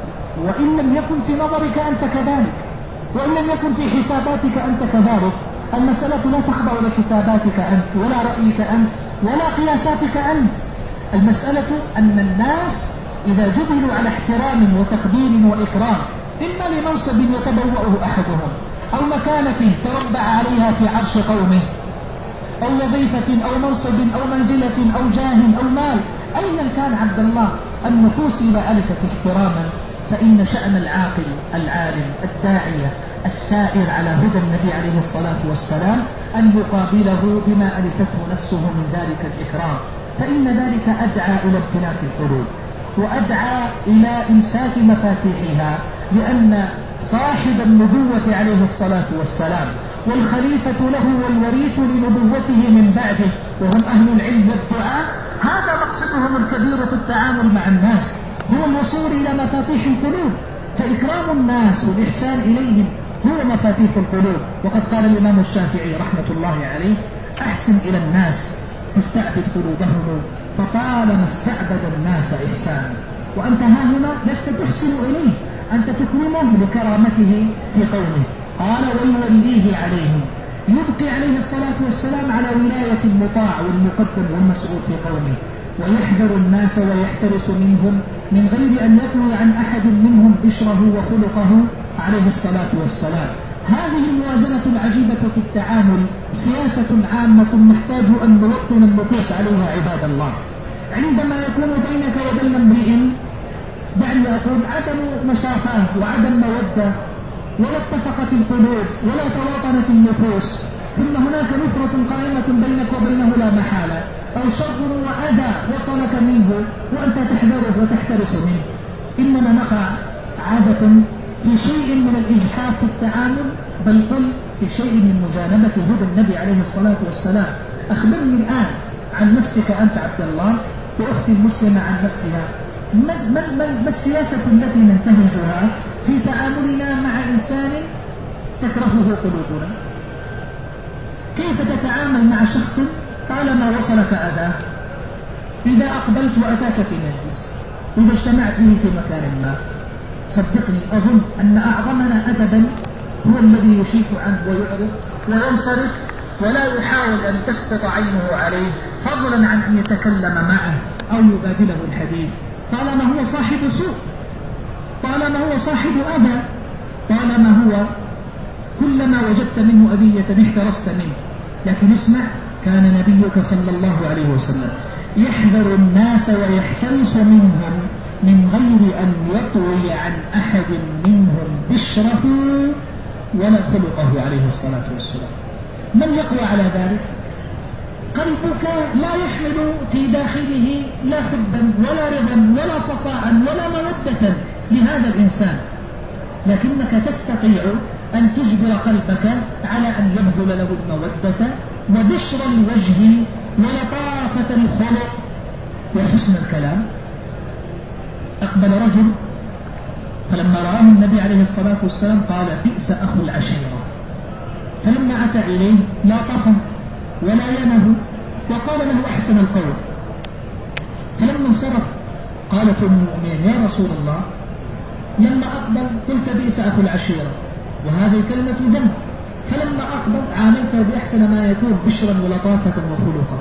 وإن لم يكن في نظرك أنت كذلك، وإن لم يكن في حساباتك أنت كذلك. المسألة لا تخضع لحساباتك أنت ولا رأيك أنت ولا قياساتك أنت. المسألة أن الناس إذا جبلوا على احترام وتقدير وإكرام، إما لمنصب يتبوأه أحدهم أو مكانة تربع عليها في عرش قومه أو وظيفة أو منصب أو منزلة أو جاه أو مال، أيا كان عبد الله، النفوس إذا ألفت احتراما فإن شأن العاقل العالم الداعية السائر على هدى النبي عليه الصلاة والسلام أن يقابله بما ألفته نفسه من ذلك الإكرام، فإن ذلك أدعى إلى امتلاك القلوب وأدعى إلى إمساك مفاتيحها، لأن صاحب النبوة عليه الصلاة والسلام والخليفة له والوريث لنبوته من بعده وهم أهل العلم والدعاء، هذا مقصدهم الكبير في التعامل مع الناس، هو الوصول إلى مفاتيح القلوب. فإكرام الناس والإحسان إليهم هو مفاتيح القلوب. وقد قال الإمام الشافعي رحمة الله عليه: أحسن إلى الناس تستعبد قلوبهم فطالما استعبد الناس إحسانا. وأنت ها هنا لست تحسن إليه، أنت تكرمه لكرامته في قومه. قال: ويوليه عليهم، يبقي عليه الصلاة والسلام على ولاية المطاع والمقدم والمسؤول في قومه، ويحذر الناس ويحترس منهم من غير أن يطوي عن أحد منهم بشره وخلقه عليه الصلاة والسلام. هذه الموازنة العجيبة في التعامل سياسة عامة نحتاج أن نوطن النفوس عليها عباد الله. عندما يكون بينك وبين امرئ، دعني أقول، عدم مسافة وعدم مودة، ولا اتفقت القلوب ولا تواطنت النفوس، ثم هناك نفرة قائمة بينك وبينه لا محالة، أو شر وأذى وصلك منه وأنت تحذره وتحترس منه، إنما نقع عادة في شيء من الإجحاف في التعامل، بل قل في شيء من مجانبة هدى النبي عليه الصلاة والسلام. أخبرني الآن عن نفسك أنت عبد الله، وأختي المسلمة عن نفسها. ما, ما, ما السياسة التي ننتهجها في تعاملنا مع إنسان تكرهه قلوبنا؟ كيف تتعامل مع شخص طالما وصلك أذاه؟ إذا أقبلت وأتاك في مجلس، إذا اجتمعت به في مكان ما، صدقني أظن أن أعظمنا أدبا هو الذي يشيك عنه ويعرض وينصرف ولا يحاول أن تسقط عينه عليه، فضلا عن أن يتكلم معه أو يبادله الحديث، طالما هو صاحب سوء، طالما هو صاحب أذى، طالما هو كلما وجدت منه أذية احترست منه. لكن اسمع، كان نبيك صلى الله عليه وسلم يحذر الناس ويحترس منهم من غير أن يطوي عن أحد منهم بشره ولا خلقه عليه الصلاة والسلام. من يقوى على ذلك؟ قلبك لا يحمل في داخله لا حبا ولا رضا ولا صفاء ولا مودة لهذا الإنسان، لكنك تستطيع أن تجبر قلبك على أن يبذل له المودة وبشر الوجه ولطافة الخلق وحسن الكلام. أقبل رجل فلما رآه النبي عليه الصلاة والسلام قال: بئس أخو العشيرة. فلما أتى إليه لاطفه ولا ينه وقال له أحسن القول. فلما انصرف قالت أم المؤمنين: يا رسول الله، لما أقبل قلت بئس أخو العشيرة، وهذه كلمة ذنب. فلما أقبل عاملتها بأحسن ما يكون بشرا ولطافة وخلقا.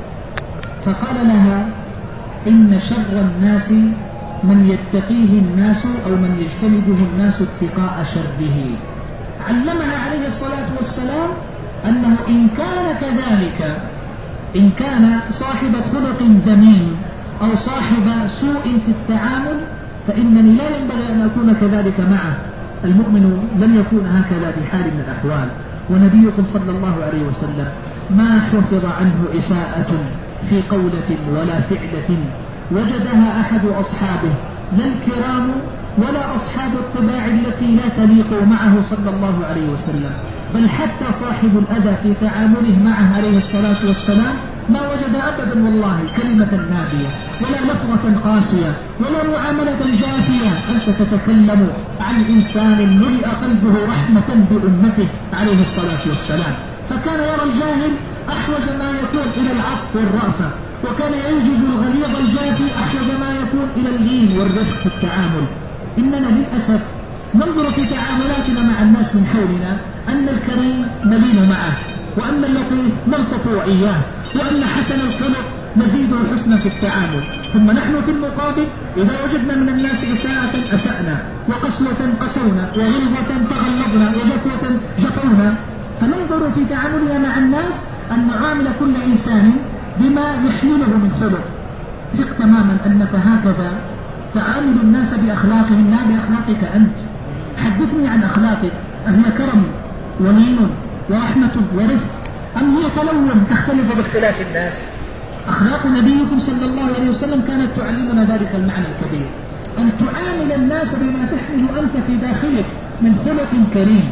فقال لها إن شر الناس من يتقيه الناس أو من يجتنبه الناس اتقاء شره. علمها عليه الصلاة والسلام أنه إن كان كذلك، إن كان صاحب خلق ذميم أو صاحب سوء في التعامل فإنني لا ينبغي أن أكون كذلك معه. المؤمن لن يكون هكذا بحال من الأحوال. ونبيكم صلى الله عليه وسلم ما حفظ عنه إساءة في قولة ولا فعلة وجدها أحد أصحابه، لا الكرام ولا أصحاب الطباع التي لا تليق معه صلى الله عليه وسلم، بل حتى صاحب الأذى في تعامله معه عليه الصلاة والسلام ما وجد أبدا والله كلمة نابية ولا لفظة قاسية ولا معاملة جافية. أنت تتكلم عن إنسان ملئ قلبه رحمة بأمته عليه الصلاة والسلام، فكان يرى الجاهل أحوج ما يكون إلى العطف والرأفة، وكان ينجز الغليظ الجافي أحوج ما يكون إلى اللين والرفق في التعامل. إننا للأسف ننظر في تعاملاتنا مع الناس من حولنا أن الكريم نلين معه، وأن اللطيف نلطف وإياه، وأن حسن الخلق نزيده حسنا في التعامل. ثم نحن في المقابل إذا وجدنا من الناس إساءة أسأنا، وقسوة قسونا، وغلظة تغلظنا، وجفوة جفونا. فننظر في تعاملنا مع الناس أن نعامل كل إنسان بما يحمله من خلق. ثق تماما أنك هكذا تعامل الناس بأخلاقهم لا بأخلاقك أنت. حدثني عن أخلاقك، أهي كرم ولين ورحمة ورفق أم هي تلون تختلف باختلاف الناس؟ أخلاق نبيكم صلى الله عليه وسلم كانت تعلمنا ذلك المعنى الكبير، أن تعامل الناس بما تحمل أنت في داخلك من خلق كريم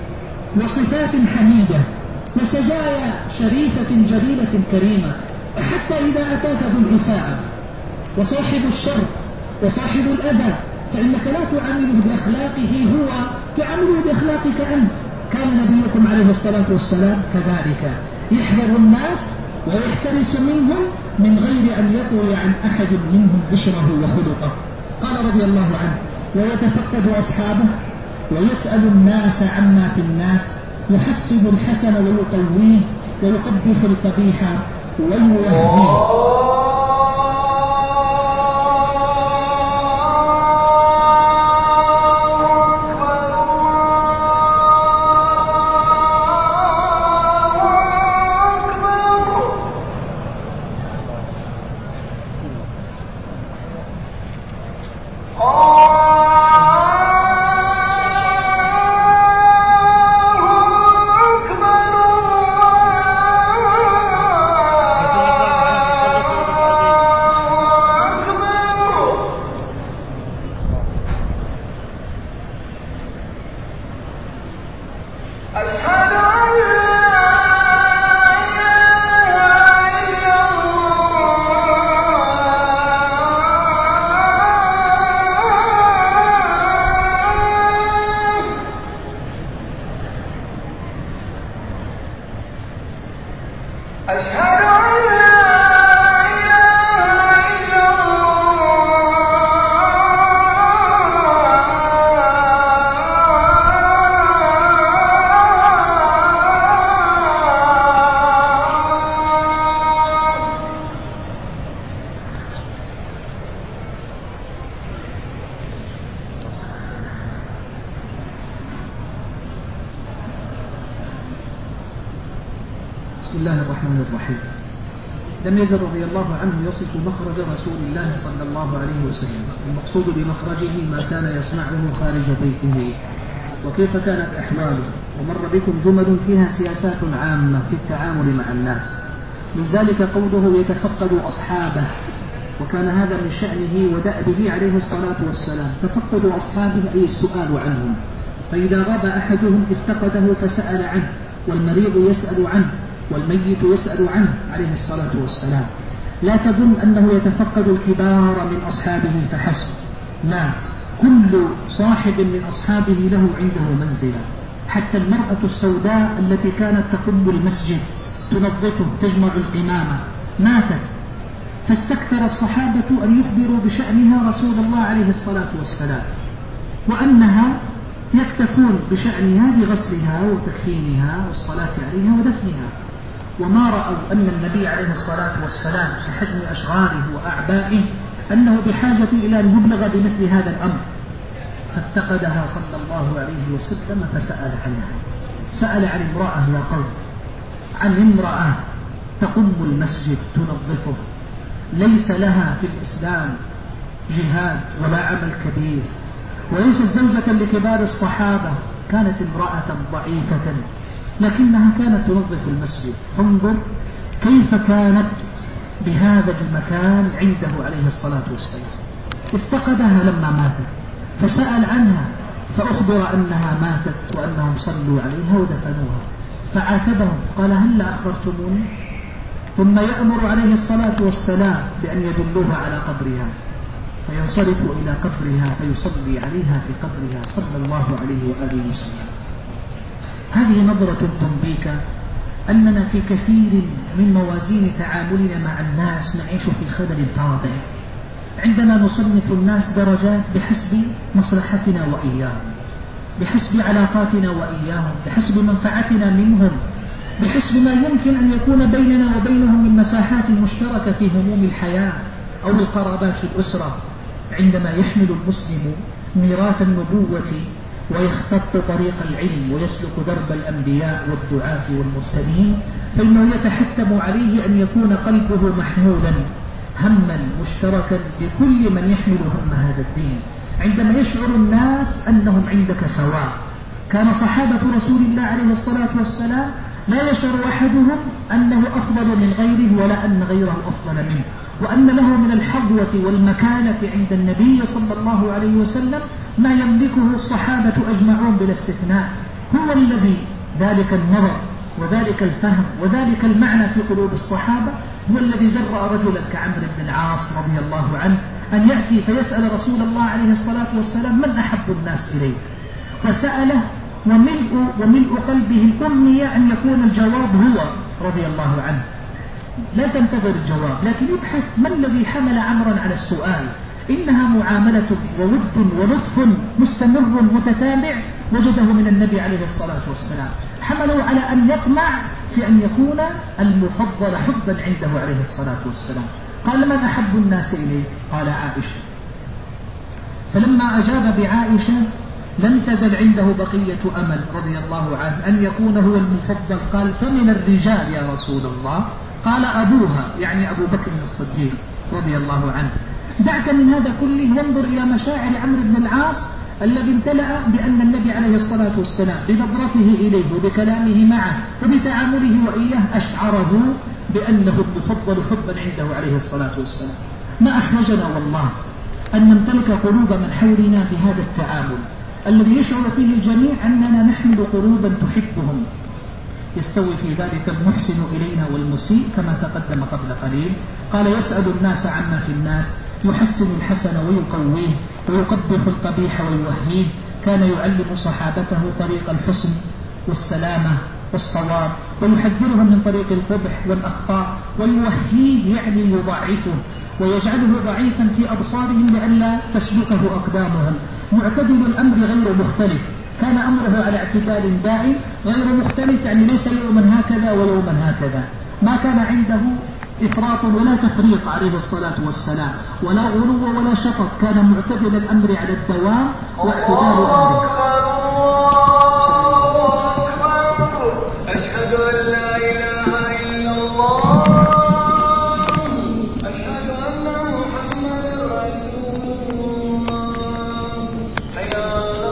وصفات حميدة وسجايا شريفة جليلة كريمة. حتى إذا أتاك ذو الإساءة وصاحب الشر وصاحب الأذى فإنك لا تعامله بأخلاقه هو، تعامله بأخلاقك أنت. كان نبيكم عليه الصلاة والسلام كذلك يحذر الناس ويحترس منهم من غير أن يطوي عن أحد منهم بشره وخلقه. قال رضي الله عنه: ويتفقد أصحابه ويسأل الناس عما في الناس، يحسب الحسن ويقويه ويقبح القبيح ويوهيه. بسم الله الرحمن الرحيم. لم يزل رضي الله عنه يصف مخرج رسول الله صلى الله عليه وسلم. المقصود بمخرجه ما كان يصنعه خارج بيته وكيف كانت أحواله، ومر بكم جمل فيها سياسات عامة في التعامل مع الناس. من ذلك قوله يتفقد أصحابه، وكان هذا من شأنه ودأبه عليه الصلاة والسلام. تفقد أصحابه أي السؤال عنهم، فإذا غاب أحدهم افتقده فسأل عنه، والمريض يسأل عنه، والميت يسأل عنه عليه الصلاة والسلام. لا تظن أنه يتفقد الكبار من أصحابه فحسب، لا، كل صاحب من أصحابه له عنده منزلة. حتى المرأة السوداء التي كانت تقم المسجد تنظفه تجمع القمامة ماتت، فاستكثر الصحابة أن يخبروا بشأنها رسول الله عليه الصلاة والسلام، وأنها يكتفون بشأنها بغسلها وتكفينها والصلاة عليها ودفنها، وما رأوا أن النبي عليه الصلاة والسلام في حجم أشغاله وأعبائه أنه بحاجة إلى أن يبلغ بمثل هذا الأمر، فافتقدها صلى الله عليه وسلم فسأل عنها. سأل عن امرأة يا قوم، عن امرأة تقم المسجد تنظفه، ليس لها في الإسلام جهاد ولا عمل كبير، وليست زوجة لكبار الصحابة، كانت امرأة ضعيفة لكنها كانت تنظف المسجد. فانظر كيف كانت بهذا المكان عنده عليه الصلاة والسلام. افتقدها لما ماتت فسأل عنها، فأخبر أنها ماتت وأنهم صلوا عليها ودفنوها، فعاتبهم قال هل أخبرتموني؟ ثم يأمر عليه الصلاة والسلام بأن يدلوها على قبرها، فينصرف إلى قبرها فيصلي عليها في قبرها صلى الله عليه وآله وسلم. هذه نظرة تنبيك أننا في كثير من موازين تعاملنا مع الناس نعيش في خلل فاضح، عندما نصنف الناس درجات بحسب مصلحتنا وإياهم، بحسب علاقاتنا وإياهم، بحسب منفعتنا منهم، بحسب ما يمكن أن يكون بيننا وبينهم من مساحات مشتركة في هموم الحياة أو القرابات في الأسرة. عندما يحمل المسلم ميراث النبوة ويختط طريق العلم ويسلك درب الأنبياء والدعاة والمرسلين، فإنه يتحتم عليه أن يكون قلبه محمولا هما مشتركا بكل من يحمل هم هذا الدين. عندما يشعر الناس أنهم عندك سواء، كان صحابة رسول الله عليه الصلاة والسلام لا يشعر أحدهم أنه أفضل من غيره ولا أن غيره أفضل منه، وأن له من الحظوة والمكانة عند النبي صلى الله عليه وسلم ما يملكه الصحابة أجمعون بلا استثناء. هو الذي ذلك النظر وذلك الفهم وذلك المعنى في قلوب الصحابة هو الذي جرأ رجلا كعمرو بن العاص رضي الله عنه أن يأتي فيسأل رسول الله عليه الصلاة والسلام من أحب الناس إليه، فسأله وملء, وملء قلبه الأمنية أن يكون الجواب هو رضي الله عنه. لا تنتظر الجواب، لكن ابحث ما الذي حمل عمرا على السؤال. إنها معاملة وود ولطف مستمر متتابع وجده من النبي عليه الصلاة والسلام، حملوا على أن يطمع في أن يكون المفضل حبا عنده عليه الصلاة والسلام. قال من أحب الناس إليه؟ قال عائشة. فلما أجاب بعائشة لم تزل عنده بقية أمل رضي الله عنه أن يكون هو المفضل. قال فمن الرجال يا رسول الله؟ قال أبوها، يعني أبو بكر الصديق رضي الله عنه. دعك من هذا كله وانظر إلى مشاعر عمرو بن العاص الذي امتلأ بأن النبي عليه الصلاة والسلام بنظرته إليه وبكلامه معه وبتعامله وإياه أشعره بأنه المفضل حبا عنده عليه الصلاة والسلام. ما أحوجنا والله أن نمتلك قلوب من حولنا بهذا التعامل الذي يشعر فيه الجميع أننا نحمل قلوبا تحبهم. يستوي في ذلك المحسن إلينا والمسيء كما تقدم قبل قليل. قال يسأل الناس عما في الناس، يحسن الحسن ويقويه ويقبح القبيح ويوهيه. كان يعلم صحابته طريق الحسن والسلامة والصواب ويحذرهم من طريق القبح والأخطاء ويوهيه، يعني يضعفه ويجعله ضعيفا في أبصارهم لئلا تسلكه أقدامهم. معتدل الأمر غير مختلف، كان أمره على اعتدال دائم غير مختلف، يعني ليس يوما هكذا ويوما هكذا. ما كان عنده إفراط ولا تفريط عليه الصلاة والسلام، ولا غلو ولا شطط، كان معتدل الأمر على الدوام واعتدال أمره.